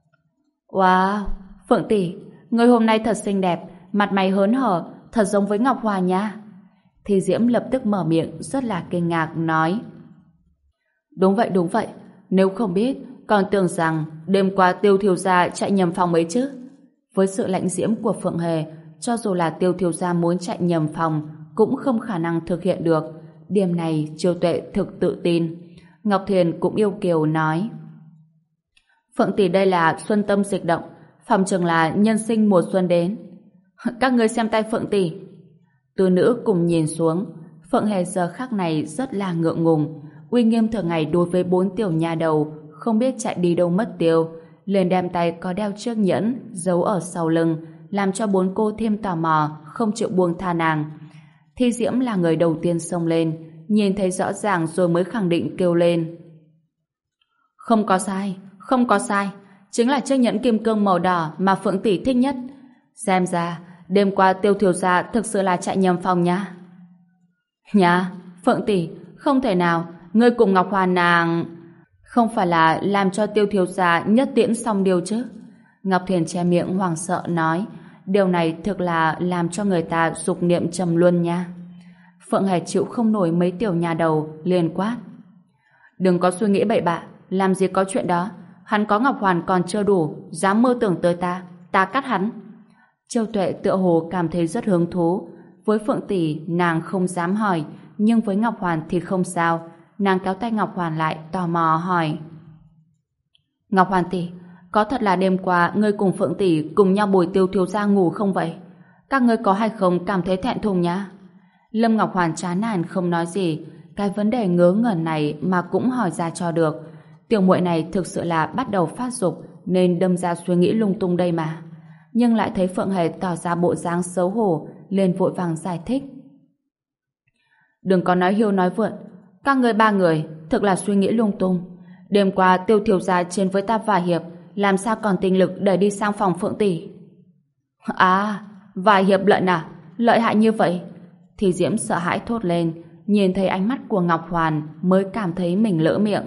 Speaker 1: Wow, Phượng tỷ, người hôm nay thật xinh đẹp, mặt mày hớn hở, thật giống với Ngọc Hòa nha. Thì Diễm lập tức mở miệng rất là kinh ngạc nói. Đúng vậy, nếu không biết, còn tưởng rằng đêm qua Tiêu thiếu gia chạy nhầm phòng ấy chứ. Với sự lãnh diễm của Phượng Hề, cho dù là Tiêu thiếu gia muốn chạy nhầm phòng, cũng không khả năng thực hiện được. Điểm này Chiêu Tuệ thực tự tin. Ngọc Thiền cũng yêu kiều nói. Phượng tỷ đây là xuân tâm dịch động, phòng chừng là nhân sinh mùa xuân đến. Các ngươi xem tay Phượng tỷ. Tứ nữ cùng nhìn xuống, Phượng Hề giờ khắc này rất là ngượng ngùng. Uy nghiêm thường ngày đối với bốn tiểu nha đầu không biết chạy đi đâu mất tiêu, liền đem tay có đeo chiếc nhẫn giấu ở sau lưng, làm cho bốn cô thêm tò mò, không chịu buông tha nàng. Thi Diễm là người đầu tiên xông lên, nhìn thấy rõ ràng rồi mới khẳng định kêu lên. Không có sai, chính là chiếc nhẫn kim cương màu đỏ mà Phượng tỷ thích nhất. Xem ra, đêm qua Tiêu thiếu gia thực sự là chạy nhầm phòng nha. Nhá, Phượng tỷ, không thể nào, ngươi cùng Ngọc Hoàn nàng... Không phải là làm cho Tiêu thiếu gia nhất tiễn xong điều chứ? Ngọc Thiền che miệng hoảng sợ nói, điều này thực là làm cho người ta dục niệm trầm luân nha. Phượng Hề chịu không nổi mấy tiểu nhà đầu, liền quát. Đừng có suy nghĩ bậy bạ, làm gì có chuyện đó. Hắn có Ngọc Hoàn còn chưa đủ, dám mơ tưởng tới ta cắt hắn. Châu Tuệ tựa hồ cảm thấy rất hứng thú. Với Phượng tỷ nàng không dám hỏi, nhưng với Ngọc Hoàn thì không sao. Nàng kéo tay Ngọc Hoàn lại, tò mò hỏi. Ngọc Hoàn tỷ, có thật là đêm qua ngươi cùng Phượng tỷ cùng nhau bồi Tiêu thiếu gia ngủ không vậy? Các ngươi có hay không cảm thấy thẹn thùng nhá? Lâm Ngọc Hoàn chán nản không nói gì, cái vấn đề ngớ ngẩn này mà cũng hỏi ra cho được. Tiểu muội này thực sự là bắt đầu phát dục nên đâm ra suy nghĩ lung tung đây mà. Nhưng lại thấy Phượng Hề tỏ ra bộ dáng xấu hổ, liền vội vàng giải thích. Đừng có nói hiêu nói vượn, các ngươi ba người thực là suy nghĩ lung tung. Đêm qua Tiêu thiếu gia chiến với ta vài hiệp, làm sao còn tinh lực để đi sang phòng Phượng tỷ? À, vài hiệp lận à? Lợi hại như vậy? Thì Diễm sợ hãi thốt lên, nhìn thấy ánh mắt của Ngọc Hoàn mới cảm thấy mình lỡ miệng.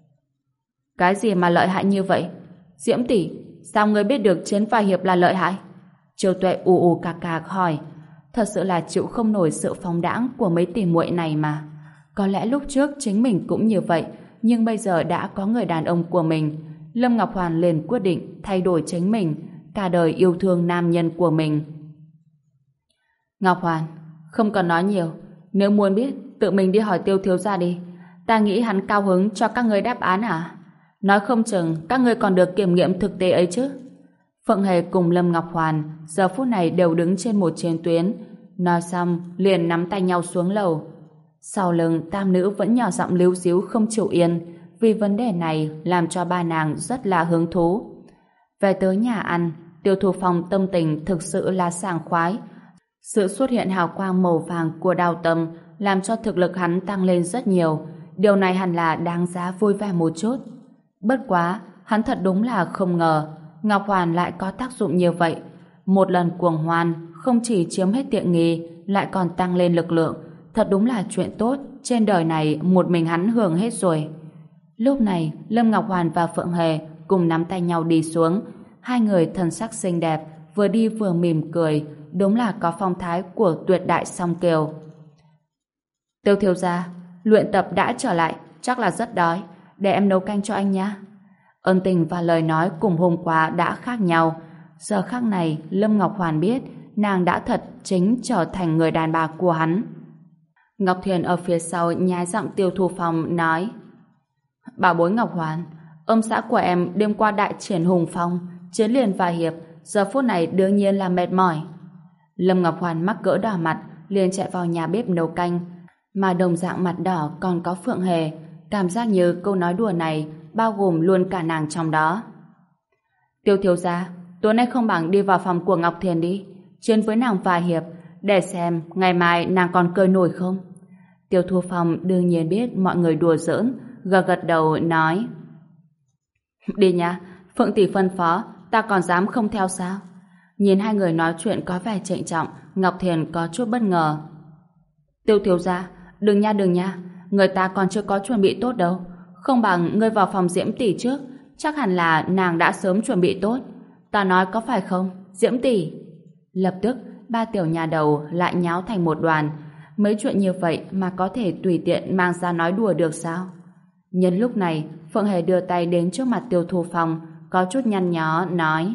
Speaker 1: Cái gì mà lợi hại như vậy? Diễm tỷ, sao ngươi biết được chiến vài hiệp là lợi hại? Triều Tuệ ù ù cạc cạc hỏi. Thật sự là chịu không nổi sự phóng đãng của mấy tỷ muội này mà. Có lẽ lúc trước chính mình cũng như vậy, nhưng bây giờ đã có người đàn ông của mình. Lâm Ngọc Hoàn liền quyết định thay đổi chính mình, cả đời yêu thương nam nhân của mình. Ngọc Hoàn, không cần nói nhiều, nếu muốn biết, tự mình đi hỏi Tiêu thiếu gia đi. Ta nghĩ hắn cao hứng cho các ngươi đáp án à? Nói không chừng các ngươi còn được kiểm nghiệm thực tế ấy chứ. Phượng Hề cùng Lâm Ngọc Hoàn giờ phút này đều đứng trên một chiến tuyến. Nói xong liền nắm tay nhau xuống lầu. Sau lưng tam nữ vẫn nhỏ giọng líu díu không chịu yên, vì vấn đề này làm cho ba nàng rất là hứng thú. Về tới nhà ăn, Tiêu Thu Phong tâm tình thực sự là sảng khoái. Sự xuất hiện hào quang màu vàng của Đào Tâm làm cho thực lực hắn tăng lên rất nhiều. Điều này hẳn là đáng giá vui vẻ một chút. Bất quá, hắn thật đúng là không ngờ Ngọc Hoàn lại có tác dụng như vậy. Một lần cuồng hoan không chỉ chiếm hết tiện nghi, lại còn tăng lên lực lượng. Thật đúng là chuyện tốt, trên đời này một mình hắn hưởng hết rồi. Lúc này, Lâm Ngọc Hoàn và Phượng Hề cùng nắm tay nhau đi xuống. Hai người thần sắc xinh đẹp, vừa đi vừa mỉm cười, đúng là có phong thái của tuyệt đại song kiều. Tiêu thiếu gia, luyện tập đã trở lại, chắc là rất đói, để em nấu canh cho anh nhé. Ân tình và lời nói cùng hôm qua đã khác nhau. Giờ khác này, Lâm Ngọc Hoàn biết nàng đã thật chính trở thành người đàn bà của hắn. Ngọc Thiền ở phía sau nhái giọng Tiêu Thu Phong nói: Bảo bối Ngọc Hoàn, ông xã của em đêm qua đại triển hùng phong, chiến liền vài hiệp, giờ phút này đương nhiên là mệt mỏi. Lâm Ngọc Hoàn mắc cỡ đỏ mặt, liền chạy vào nhà bếp nấu canh, mà đồng dạng mặt đỏ còn có Phượng Hề, cảm giác như câu nói đùa này bao gồm luôn cả nàng trong đó. Tiêu thiếu gia, tối nay không bằng đi vào phòng của Ngọc Thiền đi, chiến với nàng vài hiệp, để xem ngày mai nàng còn cười nổi không. Tiêu Thu Phong đương nhiên biết mọi người đùa giỡn, gật gật đầu nói: Đi nha, Phượng tỷ phân phó, ta còn dám không theo sao? Nhìn hai người nói chuyện có vẻ trịnh trọng, Ngọc Thiền có chút bất ngờ. Tiêu thiếu gia, đừng nha, người ta còn chưa có chuẩn bị tốt đâu. Không bằng ngươi vào phòng Diễm tỷ trước, chắc hẳn là nàng đã sớm chuẩn bị tốt. Ta nói có phải không, Diễm tỷ? Lập tức, ba tiểu nhà đầu lại nháo thành một đoàn. Mấy chuyện như vậy mà có thể tùy tiện mang ra nói đùa được sao? Nhân lúc này, Phượng Hề đưa tay đến trước mặt Tiêu Thu Phong, có chút nhăn nhó nói: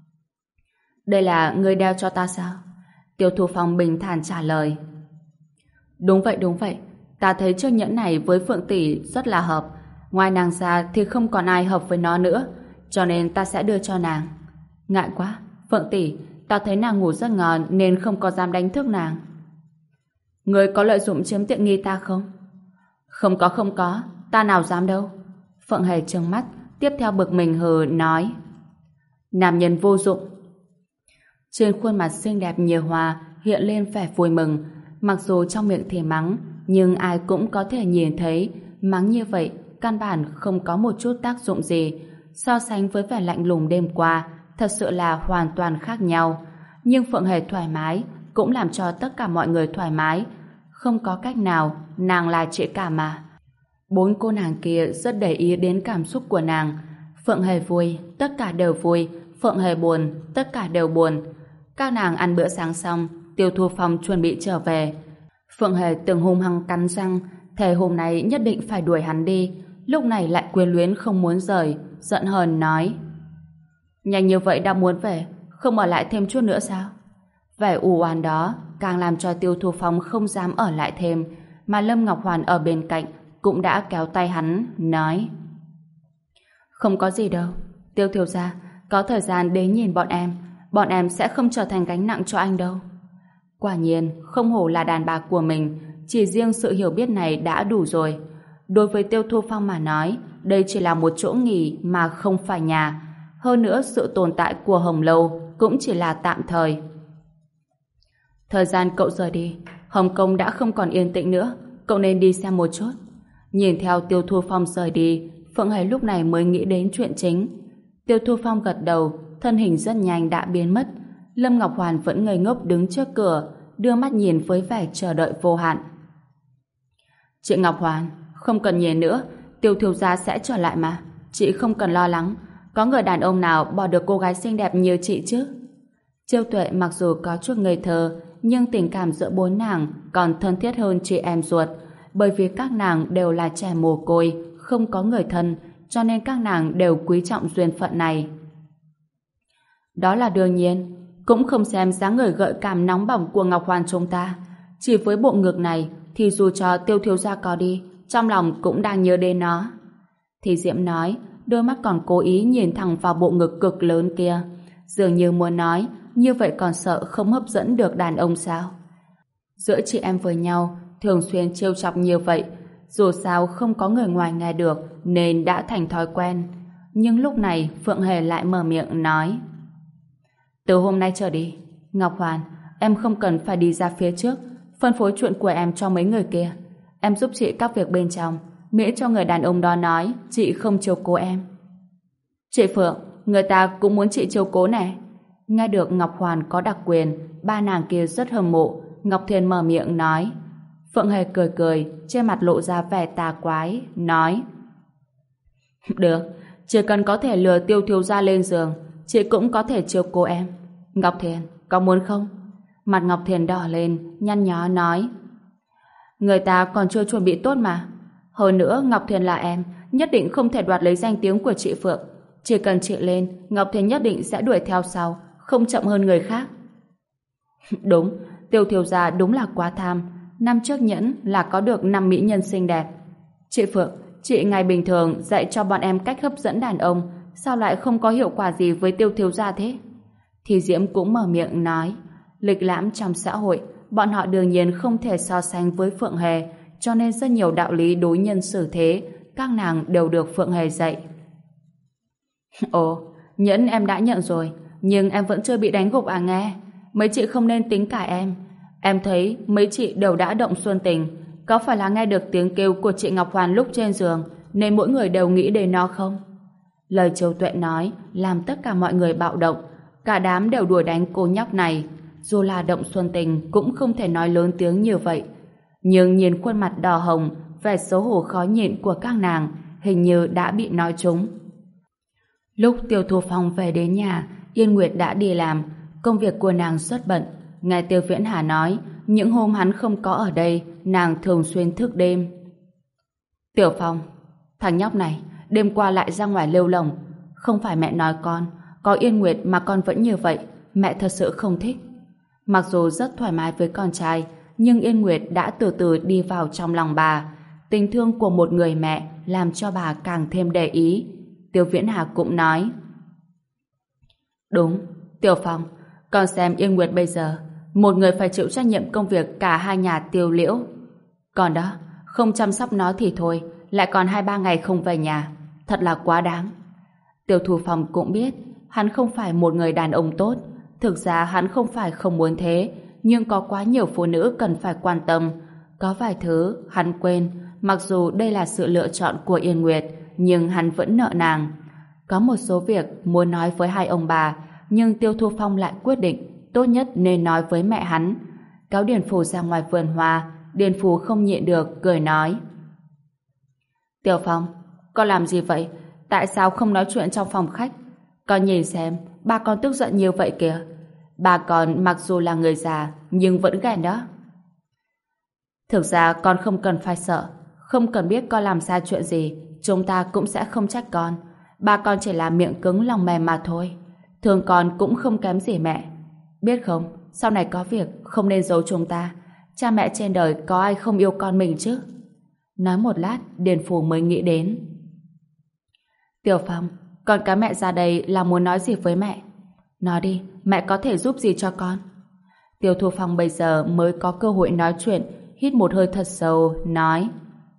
Speaker 1: Đây là ngươi đeo cho ta sao? Tiêu Thu Phong bình thản trả lời: Đúng vậy, ta thấy chiếc nhẫn này với Phượng tỷ rất là hợp. Ngoài nàng ra thì không còn ai hợp với nó nữa, cho nên ta sẽ đưa cho nàng. Ngại quá, Phượng tỷ, ta thấy nàng ngủ rất ngon nên không có dám đánh thức nàng. Ngươi có lợi dụng chiếm tiện nghi ta không? Không có, ta nào dám đâu. Phượng Hề trừng mắt, tiếp theo bực mình hừ nói: Nam nhân vô dụng. Trên khuôn mặt xinh đẹp nhiều hoa hiện lên vẻ vui mừng, mặc dù trong miệng thì mắng, nhưng ai cũng có thể nhìn thấy mắng như vậy căn bản không có một chút tác dụng gì. So sánh với vẻ lạnh lùng đêm qua, thật sự là hoàn toàn khác nhau. Nhưng Phượng Hề thoải mái cũng làm cho tất cả mọi người thoải mái. Không có cách nào, nàng là chị cả mà. Bốn cô nàng kia rất để ý đến cảm xúc của nàng. Phượng Hề vui, tất cả đều vui. Phượng Hề buồn, tất cả đều buồn. Các nàng ăn bữa sáng xong, Tiêu Thu Phong chuẩn bị trở về. Phượng Hề từng hung hăng cắn răng, thề hôm nay nhất định phải đuổi hắn đi. Lúc này lại quyến luyến không muốn rời, giận hờn nói: Nhanh như vậy đã muốn về, không ở lại thêm chút nữa sao? Vẻ u oán đó càng làm cho Tiêu Thu Phong không dám ở lại thêm, mà Lâm Ngọc Hoàn ở bên cạnh cũng đã kéo tay hắn, nói: Không có gì đâu, Tiêu thiếu gia, có thời gian đến nhìn bọn em sẽ không trở thành gánh nặng cho anh đâu. Quả nhiên, không hổ là đàn bà của mình, chỉ riêng sự hiểu biết này đã đủ rồi. Đối với Tiêu Thu Phong mà nói, đây chỉ là một chỗ nghỉ mà không phải nhà. Hơn nữa, sự tồn tại của Hồng Lâu cũng chỉ là tạm thời. Thời gian cậu rời đi, Hồng Kông đã không còn yên tĩnh nữa, cậu nên đi xem một chút. Nhìn theo Tiêu Thu Phong rời đi, Phượng Hề lúc này mới nghĩ đến chuyện chính. Tiêu Thu Phong gật đầu, thân hình rất nhanh đã biến mất. Lâm Ngọc Hoàn vẫn ngây ngốc đứng trước cửa, đưa mắt nhìn với vẻ chờ đợi vô hạn. Chị Ngọc Hoàn, không cần nhìn nữa, Tiêu thiếu gia sẽ trở lại mà. Chị không cần lo lắng, có người đàn ông nào bỏ được cô gái xinh đẹp như chị chứ? Chiêu Tuệ mặc dù có chút ngây thơ, nhưng tình cảm giữa bốn nàng còn thân thiết hơn chị em ruột, bởi vì các nàng đều là trẻ mồ côi, không có người thân, cho nên các nàng đều quý trọng duyên phận này. Đó là đương nhiên, cũng không xem dáng người gợi cảm nóng bỏng của Ngọc Hoàn chúng ta. Chỉ với bộ ngực này thì dù cho Tiêu thiếu gia có đi, trong lòng cũng đang nhớ đến nó. Thì Diễm nói, đôi mắt còn cố ý nhìn thẳng vào bộ ngực cực lớn kia, dường như muốn nói, như vậy còn sợ không hấp dẫn được đàn ông sao? Giữa chị em với nhau thường xuyên trêu chọc như vậy, dù sao không có người ngoài nghe được nên đã thành thói quen. Nhưng lúc này Phượng Hề lại mở miệng nói: Từ hôm nay trở đi, Ngọc Hoàn, em không cần phải đi ra phía trước, phân phối chuyện của em cho mấy người kia. Em giúp chị các việc bên trong, miễn cho người đàn ông đó nói chị không chiếu cố em. Chị Phượng, người ta cũng muốn chị chiếu cố này. Nghe được Ngọc Hoàn có đặc quyền, ba nàng kia rất hâm mộ. Ngọc Thiền mở miệng nói. Phượng Hề cười cười, trên mặt lộ ra vẻ tà quái, nói: Được, chỉ cần có thể lừa Tiêu thiếu gia lên giường, chị cũng có thể chiếu cố em. Ngọc Thiền, có muốn không? Mặt Ngọc Thiền đỏ lên, nhăn nhó nói: Người ta còn chưa chuẩn bị tốt mà. Hơn nữa, Ngọc Thiền là em, nhất định không thể đoạt lấy danh tiếng của chị Phượng. Chỉ cần chị lên, Ngọc Thiền nhất định sẽ đuổi theo sau, không chậm hơn người khác. Đúng, Tiêu thiếu gia đúng là quá tham. Năm trước nhẫn là có được 5 mỹ nhân xinh đẹp. Chị Phượng, chị ngày bình thường dạy cho bọn em cách hấp dẫn đàn ông, sao lại không có hiệu quả gì với Tiêu thiếu gia thế? Thì Diễm cũng mở miệng nói, lịch lãm trong xã hội, bọn họ đương nhiên không thể so sánh với Phượng Hề, cho nên rất nhiều đạo lý đối nhân xử thế, các nàng đều được Phượng Hề dạy. Ồ, nhẫn em đã nhận rồi, nhưng em vẫn chưa bị đánh gục à nghe. Mấy chị không nên tính cả em. Em thấy mấy chị đều đã động xuân tình. Có phải là nghe được tiếng kêu của chị Ngọc Hoàn lúc trên giường nên mỗi người đều nghĩ đến nó không? Lời Châu Tuệ nói làm tất cả mọi người bạo động. Cả đám đều đuổi đánh cô nhóc này. Dù là động xuân tình cũng không thể nói lớn tiếng như vậy. Nhưng nhìn khuôn mặt đỏ hồng, vẻ xấu hổ khó nhịn của các nàng hình như đã bị nói trúng. Lúc Tiêu Thu Phong về đến nhà, Yên Nguyệt đã đi làm. Công việc của nàng rất bận. Nghe Tiêu Viễn Hà nói, những hôm hắn không có ở đây, nàng thường xuyên thức đêm. Tiểu Phong, thằng nhóc này, đêm qua lại ra ngoài lêu lồng. Không phải mẹ nói con, có Yên Nguyệt mà con vẫn như vậy, mẹ thật sự không thích. Mặc dù rất thoải mái với con trai, nhưng Yên Nguyệt đã từ từ đi vào trong lòng bà. Tình thương của một người mẹ làm cho bà càng thêm để ý. Tiêu Viễn Hà cũng nói. Đúng, Tiểu Phong, con xem Yên Nguyệt bây giờ, một người phải chịu trách nhiệm công việc cả hai nhà Tiêu Liễu. Còn đó, không chăm sóc nó thì thôi, lại còn 2-3 ngày không về nhà. Thật là quá đáng. Tiêu Thu Phong cũng biết, hắn không phải một người đàn ông tốt. Thực ra hắn không phải không muốn thế, nhưng có quá nhiều phụ nữ cần phải quan tâm. Có vài thứ hắn quên, mặc dù đây là sự lựa chọn của Yên Nguyệt, nhưng hắn vẫn nợ nàng. Có một số việc muốn nói với hai ông bà, nhưng Tiêu Thu Phong lại quyết định tốt nhất nên nói với mẹ hắn. Kéo Điền Phù ra ngoài vườn hoa, Điền Phù không nhịn được, cười nói. Tiểu Phong, con làm gì vậy? Tại sao không nói chuyện trong phòng khách? Con nhìn xem, ba con tức giận như vậy kìa. Ba con mặc dù là người già, nhưng vẫn ghen đó. Thực ra con không cần phải sợ, không cần biết con làm sai chuyện gì, chúng ta cũng sẽ không trách con. Ba con chỉ là miệng cứng lòng mềm mà thôi. Thường con cũng không kém gì mẹ. Biết không, sau này có việc không nên giấu chúng ta. Cha mẹ trên đời có ai không yêu con mình chứ? Nói một lát, Điền Phù mới nghĩ đến. Tiểu Phong, con cá mẹ ra đây là muốn nói gì với mẹ? Nói đi, mẹ có thể giúp gì cho con? Tiêu Thu Phong bây giờ mới có cơ hội nói chuyện, hít một hơi thật sâu, nói.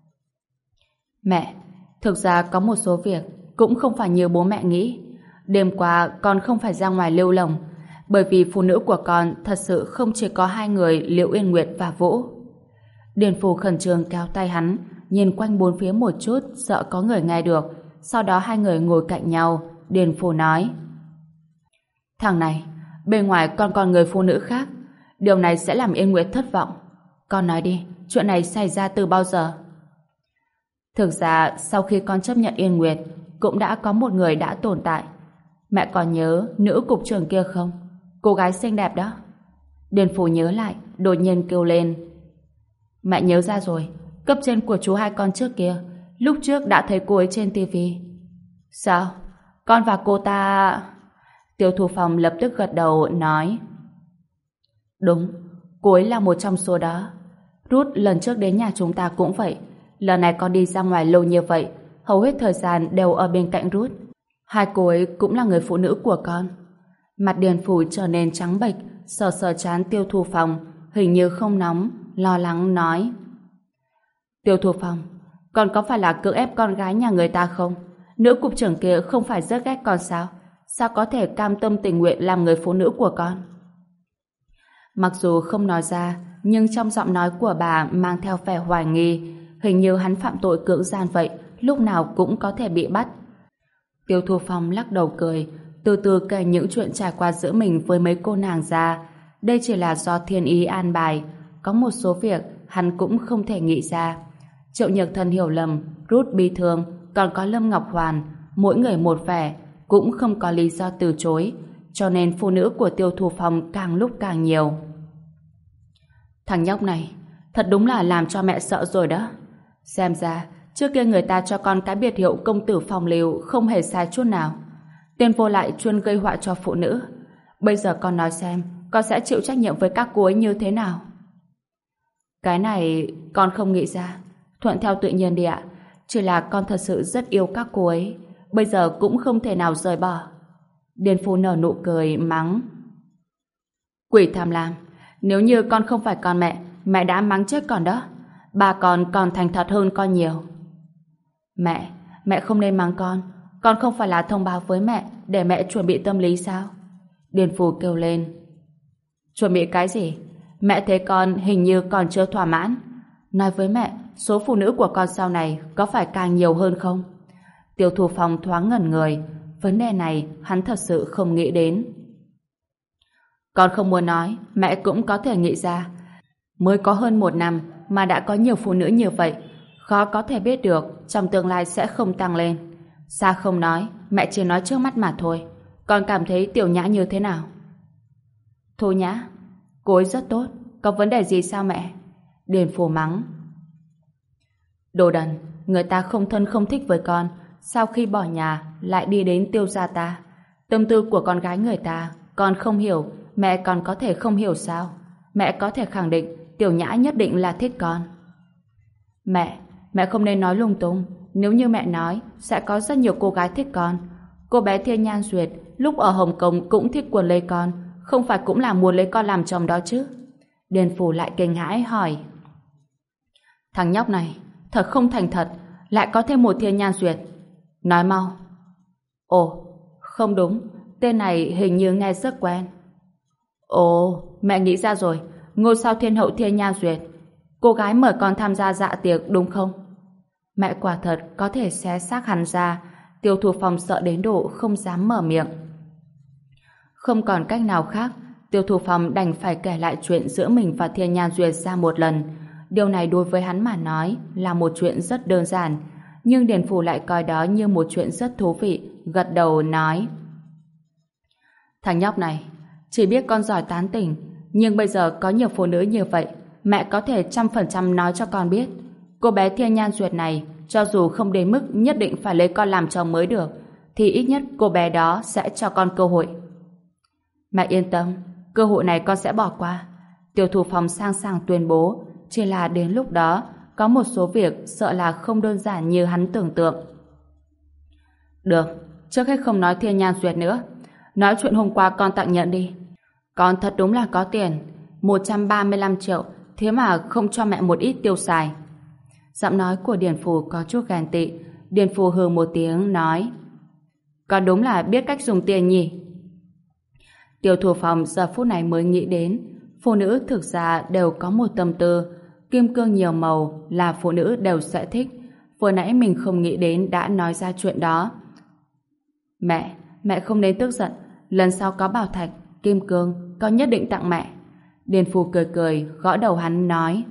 Speaker 1: Mẹ, thực ra có một số việc cũng không phải như bố mẹ nghĩ. Đêm qua con không phải ra ngoài lêu lồng, bởi vì phụ nữ của con thật sự không chỉ có hai người Liễu Yên Nguyệt và Vũ. Điền Phù khẩn trương kéo tay hắn, nhìn quanh bốn phía một chút, sợ có người nghe được. Sau đó hai người ngồi cạnh nhau, Điền Phù nói. Thằng này, bên ngoài con còn người phụ nữ khác. Điều này sẽ làm Yên Nguyệt thất vọng. Con nói đi, chuyện này xảy ra từ bao giờ? Thực ra, sau khi con chấp nhận Yên Nguyệt, cũng đã có một người đã tồn tại. Mẹ còn nhớ nữ cục trưởng kia không? Cô gái xinh đẹp đó. Điền Phù nhớ lại, đột nhiên kêu lên. Mẹ nhớ ra rồi, cấp trên của chú hai con trước kia, lúc trước đã thấy cô ấy trên tivi. Sao? Con và cô ta... Tiêu Thu Phong lập tức gật đầu, nói. Đúng, cô ấy là một trong số đó. Ruth lần trước đến nhà chúng ta cũng vậy. Lần này con đi ra ngoài lâu như vậy, hầu hết thời gian đều ở bên cạnh Ruth. Hai cô ấy cũng là người phụ nữ của con. Mặt Điền Phù trở nên trắng bệch, sờ sờ trán Tiêu Thu Phong, hình như không nóng, lo lắng nói. Tiêu Thu Phong, con có phải là cưỡng ép con gái nhà người ta không? Nữ cục trưởng kia không phải rất ghét con sao? Sao có thể cam tâm tình nguyện làm người phụ nữ của con? Mặc dù không nói ra, nhưng trong giọng nói của bà mang theo vẻ hoài nghi, hình như hắn phạm tội cưỡng gian vậy, lúc nào cũng có thể bị bắt. Tiêu Thu Phong lắc đầu cười, từ từ kể những chuyện trải qua giữa mình với mấy cô nàng ra. Đây chỉ là do thiên ý an bài, có một số việc hắn cũng không thể nghĩ ra. Triệu Nhược Thần hiểu lầm, Ruth bi thương, còn có Lâm Ngọc Hoàn, mỗi người một vẻ, cũng không có lý do từ chối, cho nên phụ nữ của Tiêu Thu Phong càng lúc càng nhiều. Thằng nhóc này, thật đúng là làm cho mẹ sợ rồi đó. Xem ra, trước kia người ta cho con cái biệt hiệu công tử phong lưu không hề sai chút nào. Tên vô lại chuyên gây họa cho phụ nữ. Bây giờ con nói xem, con sẽ chịu trách nhiệm với các cô ấy như thế nào? Cái này con không nghĩ ra. Thuận theo tự nhiên đi ạ. Chỉ là con thật sự rất yêu các cô ấy. Bây giờ cũng không thể nào rời bỏ. Điền Phu nở nụ cười mắng. Quỷ tham lam, nếu như con không phải con mẹ, mẹ đã mắng chết con đó. Bà con còn thành thật hơn con nhiều. Mẹ không nên mắng con. Con không phải là thông báo với mẹ để mẹ chuẩn bị tâm lý sao? Điền Phù kêu lên. Chuẩn bị cái gì? Mẹ thấy con hình như còn chưa thỏa mãn. Nói với mẹ, số phụ nữ của con sau này có phải càng nhiều hơn không? Tiêu Thu Phong thoáng ngẩn người. Vấn đề này hắn thật sự không nghĩ đến. Con không muốn nói, mẹ cũng có thể nghĩ ra. Mới có hơn 1 năm mà đã có nhiều phụ nữ như vậy, khó có thể biết được trong tương lai sẽ không tăng lên. Xa không nói, mẹ chỉ nói trước mắt mà thôi. Con cảm thấy Tiểu Nhã như thế nào? Thu Nhã, cô ấy rất tốt. Có vấn đề gì sao mẹ? Điền Phù mắng. Đồ đần, người ta không thân không thích với con, sau khi bỏ nhà lại đi đến Tiêu gia ta. Tâm tư của con gái người ta con không hiểu, mẹ còn có thể không hiểu sao? Mẹ có thể khẳng định Tiểu Nhã nhất định là thích con. Mẹ không nên nói lung tung. Nếu như mẹ nói, sẽ có rất nhiều cô gái thích con. Cô bé Thiên Nhan Duyệt lúc ở Hồng Kông cũng thích quần lấy con, không phải cũng là muốn lấy con làm chồng đó chứ? Điền Phù lại kinh hãi hỏi. Thằng nhóc này thật không thành thật, lại có thêm một Thiên Nhan Duyệt. Nói mau. Ồ, không đúng, tên này hình như nghe rất quen. Ồ, mẹ nghĩ ra rồi, ngôi sao thiên hậu Thiên Nhan Duyệt. Cô gái mời con tham gia dạ tiệc đúng không? Mẹ quả thật có thể xé xác hắn ra. Tiêu Thu Phong sợ đến độ không dám mở miệng. Không còn cách nào khác, Tiêu Thu Phong đành phải kể lại chuyện giữa mình và Thiên Nhan Duyệt ra một lần. Điều này đối với hắn mà nói là một chuyện rất đơn giản, nhưng Điền Phủ lại coi đó như một chuyện rất thú vị, gật đầu nói. Thằng nhóc này, chỉ biết con giỏi tán tỉnh, nhưng bây giờ có nhiều phụ nữ như vậy, mẹ có thể 100% nói cho con biết. Cô bé Thiên Nhan Duyệt này, cho dù không đến mức nhất định phải lấy con làm chồng mới được, thì ít nhất cô bé đó sẽ cho con cơ hội. Mẹ yên tâm, cơ hội này con sẽ bỏ qua. Tiêu Thu Phong sang sảng tuyên bố, chỉ là đến lúc đó có một số việc sợ là không đơn giản như hắn tưởng tượng. Được, trước hết không nói Thiên Nhan Duyệt nữa, nói chuyện hôm qua con tặng nhận đi. Con thật đúng là có tiền, 135 triệu, thế mà không cho mẹ một ít tiêu xài. Giọng nói của Điền Phù có chút ghen tị. Điền Phù hừ một tiếng nói, con đúng là biết cách dùng tiền nhỉ. Tiêu Thu Phong giờ phút này mới nghĩ đến, phụ nữ thực ra đều có một tâm tư, kim cương nhiều màu là phụ nữ đều sẽ thích. Vừa nãy mình không nghĩ đến đã nói ra chuyện đó. Mẹ không nên tức giận, lần sau có bảo thạch, kim cương, con nhất định tặng mẹ. Điền Phù cười cười, gõ đầu hắn nói,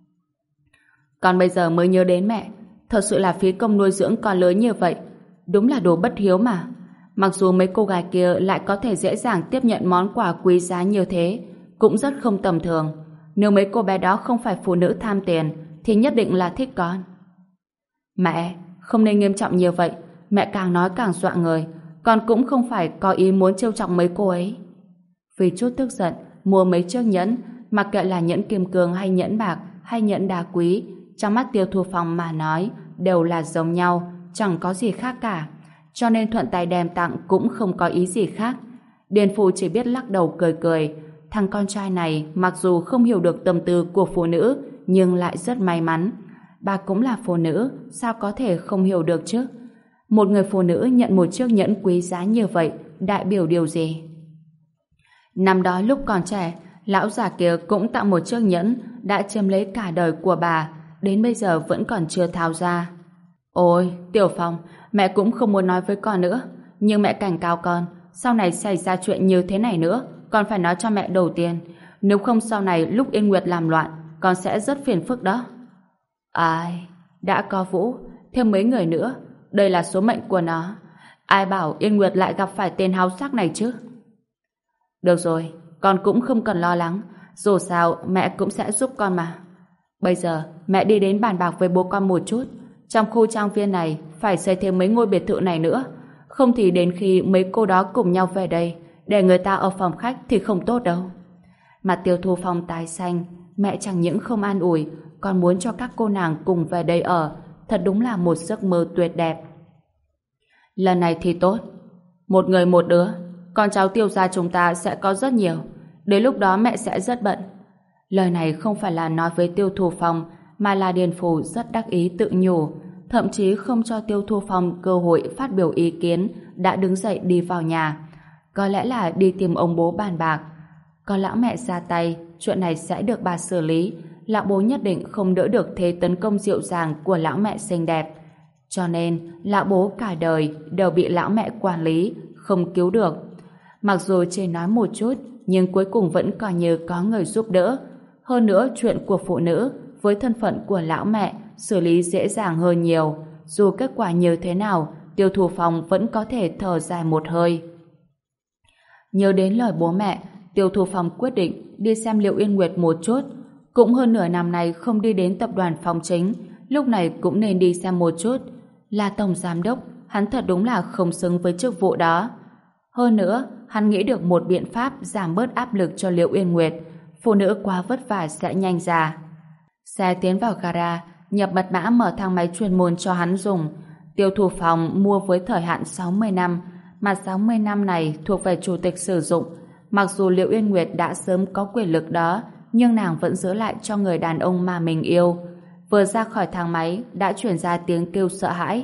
Speaker 1: con bây giờ mới nhớ đến mẹ, thật sự là phí công nuôi dưỡng con lớn như vậy, đúng là đồ bất hiếu mà. Mặc dù mấy cô gái kia lại có thể dễ dàng tiếp nhận món quà quý giá như thế, cũng rất không tầm thường. Nếu mấy cô bé đó không phải phụ nữ tham tiền, thì nhất định là thích con. Mẹ, không nên nghiêm trọng như vậy, mẹ càng nói càng dọa người, con cũng không phải có ý muốn trêu chọc mấy cô ấy. Vì chút tức giận, mua mấy chiếc nhẫn, mặc kệ là nhẫn kim cương hay nhẫn bạc hay nhẫn đá quý, trong mắt Tiêu Thu Phong mà nói đều là giống nhau, chẳng có gì khác cả, cho nên thuận tay đem tặng cũng không có ý gì khác. Điền Phù chỉ biết lắc đầu cười cười. Thằng con trai này mặc dù không hiểu được tâm tư của phụ nữ, nhưng lại rất may mắn. Bà cũng là phụ nữ, sao có thể không hiểu được chứ? Một người phụ nữ nhận một chiếc nhẫn quý giá như vậy đại biểu điều gì? Năm đó lúc còn trẻ, lão già kia cũng tặng một chiếc nhẫn đã chiếm lấy cả đời của bà, đến bây giờ vẫn còn chưa tháo ra. Ôi, Tiểu Phong, mẹ cũng không muốn nói với con nữa, nhưng mẹ cảnh cáo con, sau này xảy ra chuyện như thế này nữa, con phải nói cho mẹ đầu tiên, nếu không sau này lúc Yên Nguyệt làm loạn, con sẽ rất phiền phức đó. Ai, đã có Vũ, thêm mấy người nữa, đây là số mệnh của nó. Ai bảo Yên Nguyệt lại gặp phải tên háo sắc này chứ? Được rồi, con cũng không cần lo lắng, dù sao mẹ cũng sẽ giúp con mà. Bây giờ mẹ đi đến bàn bạc với bố con một chút, trong khu trang viên này phải xây thêm mấy ngôi biệt thự này nữa, không thì đến khi mấy cô đó cùng nhau về đây để người ta ở phòng khách thì không tốt đâu. Mặt Tiêu Thu Phong tái xanh, mẹ chẳng những không an ủi, còn muốn cho các cô nàng cùng về đây ở, thật đúng là một giấc mơ tuyệt đẹp. Lần này thì tốt, một người một đứa, con cháu Tiêu gia chúng ta sẽ có rất nhiều, đến lúc đó mẹ sẽ rất bận. Lời này không phải là nói với Tiêu Thu Phong, mà là Điền Phủ rất đắc ý tự nhủ, thậm chí không cho Tiêu Thu Phong cơ hội phát biểu ý kiến, đã đứng dậy đi vào nhà. có lẽ là đi tìm ông bố bàn bạc. Có lão mẹ ra tay, chuyện này sẽ được bà xử lý. Lão bố nhất định không đỡ được thế tấn công dịu dàng của lão mẹ xinh đẹp. Cho nên, lão bố cả đời đều bị lão mẹ quản lý, không cứu được. Mặc dù chỉ nói một chút, nhưng cuối cùng vẫn coi như có người giúp đỡ. Hơn nữa, chuyện của phụ nữ với thân phận của lão mẹ xử lý dễ dàng hơn nhiều. Dù kết quả như thế nào, Tiêu Thu Phong vẫn có thể thở dài một hơi. Nhớ đến lời bố mẹ, Tiêu Thu Phong quyết định đi xem Liệu Yên Nguyệt một chút. Cũng hơn nửa năm nay không đi đến tập đoàn Phong Chính, lúc này cũng nên đi xem một chút. Là tổng giám đốc, hắn thật đúng là không xứng với chức vụ đó. Hơn nữa, hắn nghĩ được một biện pháp giảm bớt áp lực cho Liệu Yên Nguyệt. Phụ nữ quá vất vả sẽ nhanh già. Xe tiến vào gara, nhập mật mã mở thang máy chuyên môn cho hắn dùng. Tiêu Thu Phong mua với thời hạn 60 năm, mà 60 năm này thuộc về chủ tịch sử dụng. Mặc dù Liệu Yên Nguyệt đã sớm có quyền lực đó, nhưng nàng vẫn giữ lại cho người đàn ông mà mình yêu. Vừa ra khỏi thang máy đã chuyển ra tiếng kêu sợ hãi.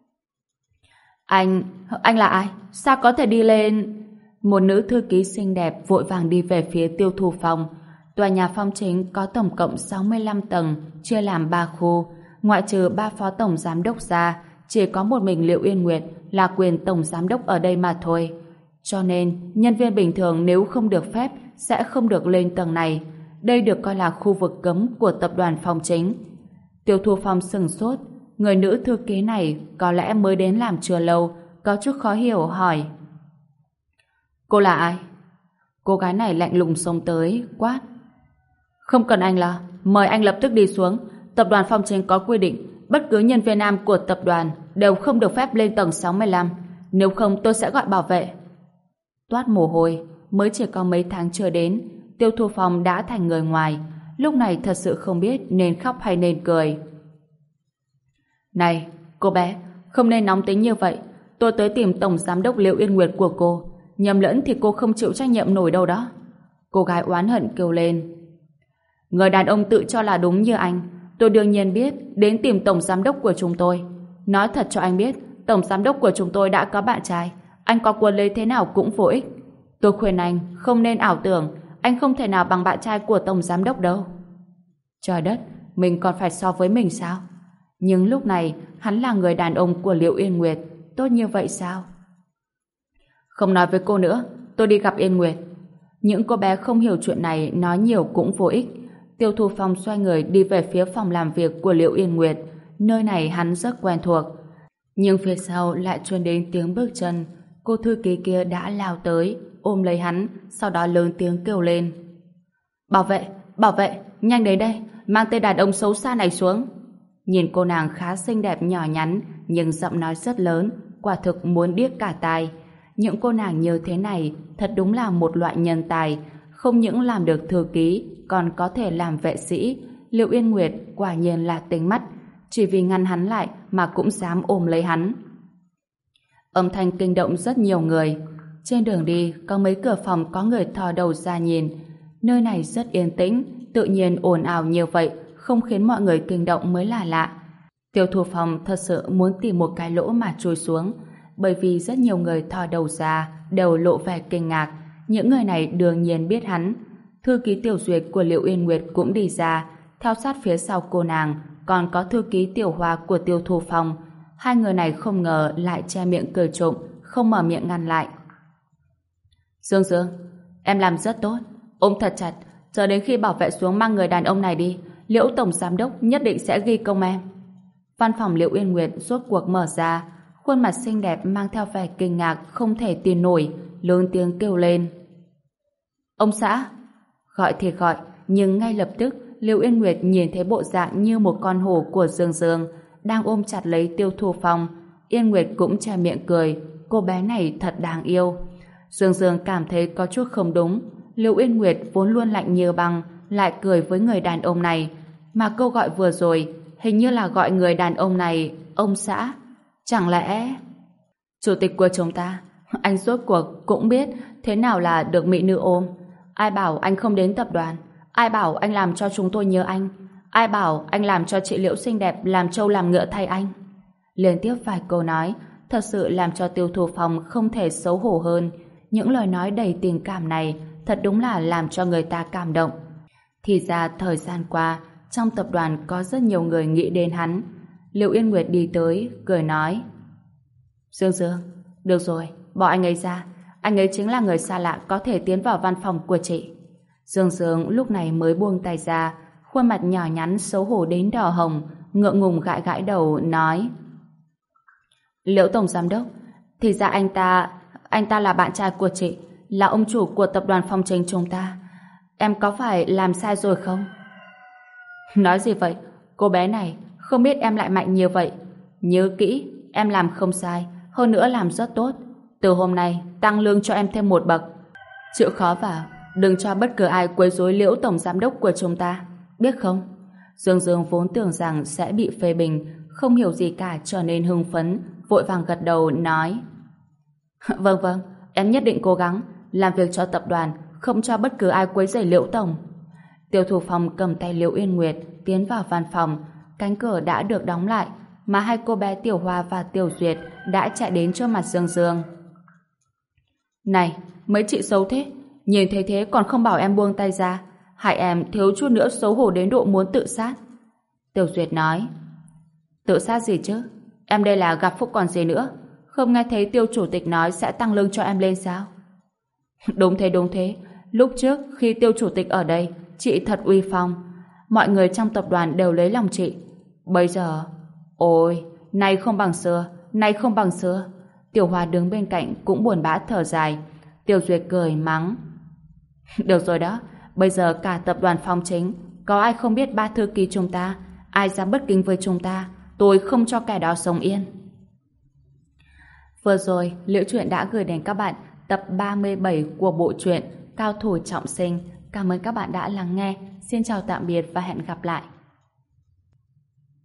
Speaker 1: Anh là ai? Sao có thể đi lên? Một nữ thư ký xinh đẹp vội vàng đi về phía Tiêu Thu Phong. Tòa nhà Phong Chính có tổng cộng 65 tầng, chia làm 3 khu. Ngoại trừ 3 phó tổng giám đốc ra, chỉ có một mình Liệu Yên Nguyệt là quyền tổng giám đốc ở đây mà thôi. Cho nên, nhân viên bình thường nếu không được phép sẽ không được lên tầng này. Đây được coi là khu vực cấm của tập đoàn Phong Chính. Tiêu Thu Phong sừng sốt. Người nữ thư ký này có lẽ mới đến làm chưa lâu, có chút khó hiểu hỏi. Cô là ai? Cô gái này lạnh lùng xông tới, quát. Không cần anh lo, mời anh lập tức đi xuống. Tập đoàn Phong Chính có quy định bất cứ nhân viên nam của tập đoàn đều không được phép lên tầng 65. Nếu không tôi sẽ gọi bảo vệ. Toát mồ hôi, mới chỉ có mấy tháng chưa đến, Tiêu Thu Phong đã thành người ngoài. Lúc này thật sự không biết nên khóc hay nên cười. Này, cô bé, không nên nóng tính như vậy. Tôi tới tìm tổng giám đốc Liệu Yên Nguyệt của cô. Nhầm lẫn thì cô không chịu trách nhiệm nổi đâu đó. Cô gái oán hận kêu lên. Người đàn ông tự cho là đúng như anh, tôi đương nhiên biết đến tìm tổng giám đốc của chúng tôi. Nói thật cho anh biết, tổng giám đốc của chúng tôi đã có bạn trai. Anh có cuốn lấy thế nào cũng vô ích. Tôi khuyên anh không nên ảo tưởng anh không thể nào bằng bạn trai của tổng giám đốc đâu. Trời đất, mình còn phải so với mình sao? Nhưng lúc này hắn là người đàn ông của Liệu Yên Nguyệt, tốt như vậy sao? Không nói với cô nữa, tôi đi gặp Yên Nguyệt. Những cô bé không hiểu chuyện này nói nhiều cũng vô ích. Tiêu Thu Phong xoay người đi về phía phòng làm việc của Liệu Yên Nguyệt. Nơi này hắn rất quen thuộc. Nhưng phía sau lại truyền đến tiếng bước chân. Cô thư ký kia đã lao tới, ôm lấy hắn, sau đó lớn tiếng kêu lên. Bảo vệ, nhanh đến đây, mang tên đàn ông xấu xa này xuống. Nhìn cô nàng khá xinh đẹp nhỏ nhắn, nhưng giọng nói rất lớn, quả thực muốn điếc cả tai. Những cô nàng như thế này thật đúng là một loại nhân tài, không những làm được thư ký, còn có thể làm vệ sĩ. Liệu Yên Nguyệt quả nhiên là tính mắt, chỉ vì ngăn hắn lại mà cũng dám ôm lấy hắn. Âm thanh kinh động rất nhiều người. Trên đường đi có mấy cửa phòng có người thò đầu ra nhìn. Nơi này rất yên tĩnh, tự nhiên ồn ào như vậy không khiến mọi người kinh động mới là lạ. Tiêu Thu Phong thật sự muốn tìm một cái lỗ mà chui xuống, bởi vì rất nhiều người thò đầu ra đều lộ vẻ kinh ngạc. Những người này đương nhiên biết hắn. Thư ký Tiểu Duyệt của Liệu Yên Nguyệt cũng đi ra, theo sát phía sau cô nàng còn có thư ký Tiểu Hoa của Tiêu Thu Phong. Hai người này không ngờ lại che miệng cười trộm, không mở miệng ngăn lại. Dương Dương, em làm rất tốt, ôm thật chặt, chờ đến khi bảo vệ xuống mang người đàn ông này đi, Liễu tổng giám đốc nhất định sẽ ghi công em. Văn phòng Liệu Yên Nguyệt rốt cuộc mở ra, khuôn mặt xinh đẹp mang theo vẻ kinh ngạc không thể tin nổi, lớn tiếng kêu lên. Ông xã! Gọi thì gọi, nhưng ngay lập tức Liệu Yên Nguyệt nhìn thấy bộ dạng như một con hổ của Dương Dương đang ôm chặt lấy Tiêu Thu Phong. Yên Nguyệt cũng che miệng cười, cô bé này thật đáng yêu. Dương Dương cảm thấy có chút không đúng. Liệu Yên Nguyệt vốn luôn lạnh như băng lại cười với người đàn ông này, mà câu gọi vừa rồi hình như là gọi người đàn ông này ông xã. Chẳng lẽ chủ tịch của chúng ta, anh rốt cuộc cũng biết thế nào là được mỹ nữ ôm. Ai bảo anh không đến tập đoàn? Ai bảo anh làm cho chúng tôi nhớ anh? Ai bảo anh làm cho chị Liễu xinh đẹp làm trâu làm ngựa thay anh? Liên tiếp vài câu nói thật sự làm cho Tiêu Thu Phong không thể xấu hổ hơn. những lời nói đầy tình cảm này thật đúng là làm cho người ta cảm động. Thì ra thời gian qua, trong tập đoàn có rất nhiều người nghĩ đến hắn. Liệu Yên Nguyệt đi tới, cười nói: Dương Dương, được rồi, bỏ anh ấy ra. Anh ấy chính là người xa lạ có thể tiến vào văn phòng của chị. Dương Dương lúc này mới buông tay ra, khuôn mặt nhỏ nhắn xấu hổ đến đỏ hồng, ngượng ngùng gãi gãi đầu, nói: Liễu tổng giám đốc, thì ra anh ta là bạn trai của chị, là ông chủ của tập đoàn Phong Chính chúng ta. Em có phải làm sai rồi không? Nói gì vậy? Cô bé này, không biết em lại mạnh như vậy. Nhớ kỹ, em làm không sai, hơn nữa làm rất tốt. Từ hôm nay, tăng lương cho em thêm một bậc. Chịu khó vào, đừng cho bất cứ ai quấy rối Liễu tổng giám đốc của chúng ta, biết không? Dương Dương vốn tưởng rằng sẽ bị phê bình, không hiểu gì cả trở nên hưng phấn, vội vàng gật đầu nói: Vâng vâng, em nhất định cố gắng làm việc cho tập đoàn, không cho bất cứ ai quấy rầy Liễu tổng. Tiêu Thủ Phong cầm tay Liễu Yên Nguyệt tiến vào văn phòng, cánh cửa đã được đóng lại, mà hai cô bé Tiểu Hoa và Tiểu Duyệt đã chạy đến trước mặt Dương Dương. Này, mấy chị xấu thế, nhìn thấy thế còn không bảo em buông tay ra, hại em thiếu chút nữa xấu hổ đến độ muốn tự sát. Tiểu Duyệt nói: Tự sát gì chứ, em đây là gặp phúc còn gì nữa, không nghe thấy Tiêu chủ tịch nói sẽ tăng lương cho em lên sao? Đúng thế, lúc trước khi Tiêu chủ tịch ở đây, chị thật uy phong, mọi người trong tập đoàn đều lấy lòng chị. Bây giờ, ôi, nay không bằng xưa. Tiểu Hoa đứng bên cạnh cũng buồn bã thở dài. Tiểu Duyệt cười mắng: Được rồi đó, bây giờ cả tập đoàn Phong Chính, có ai không biết ba thư ký chúng ta, ai dám bất kính với chúng ta, tôi không cho kẻ đó sống yên. Vừa rồi, Liễu Chuyện đã gửi đến các bạn tập 37 của bộ truyện Cao thủ trọng sinh. Cảm ơn các bạn đã lắng nghe. Xin chào tạm biệt và hẹn gặp lại.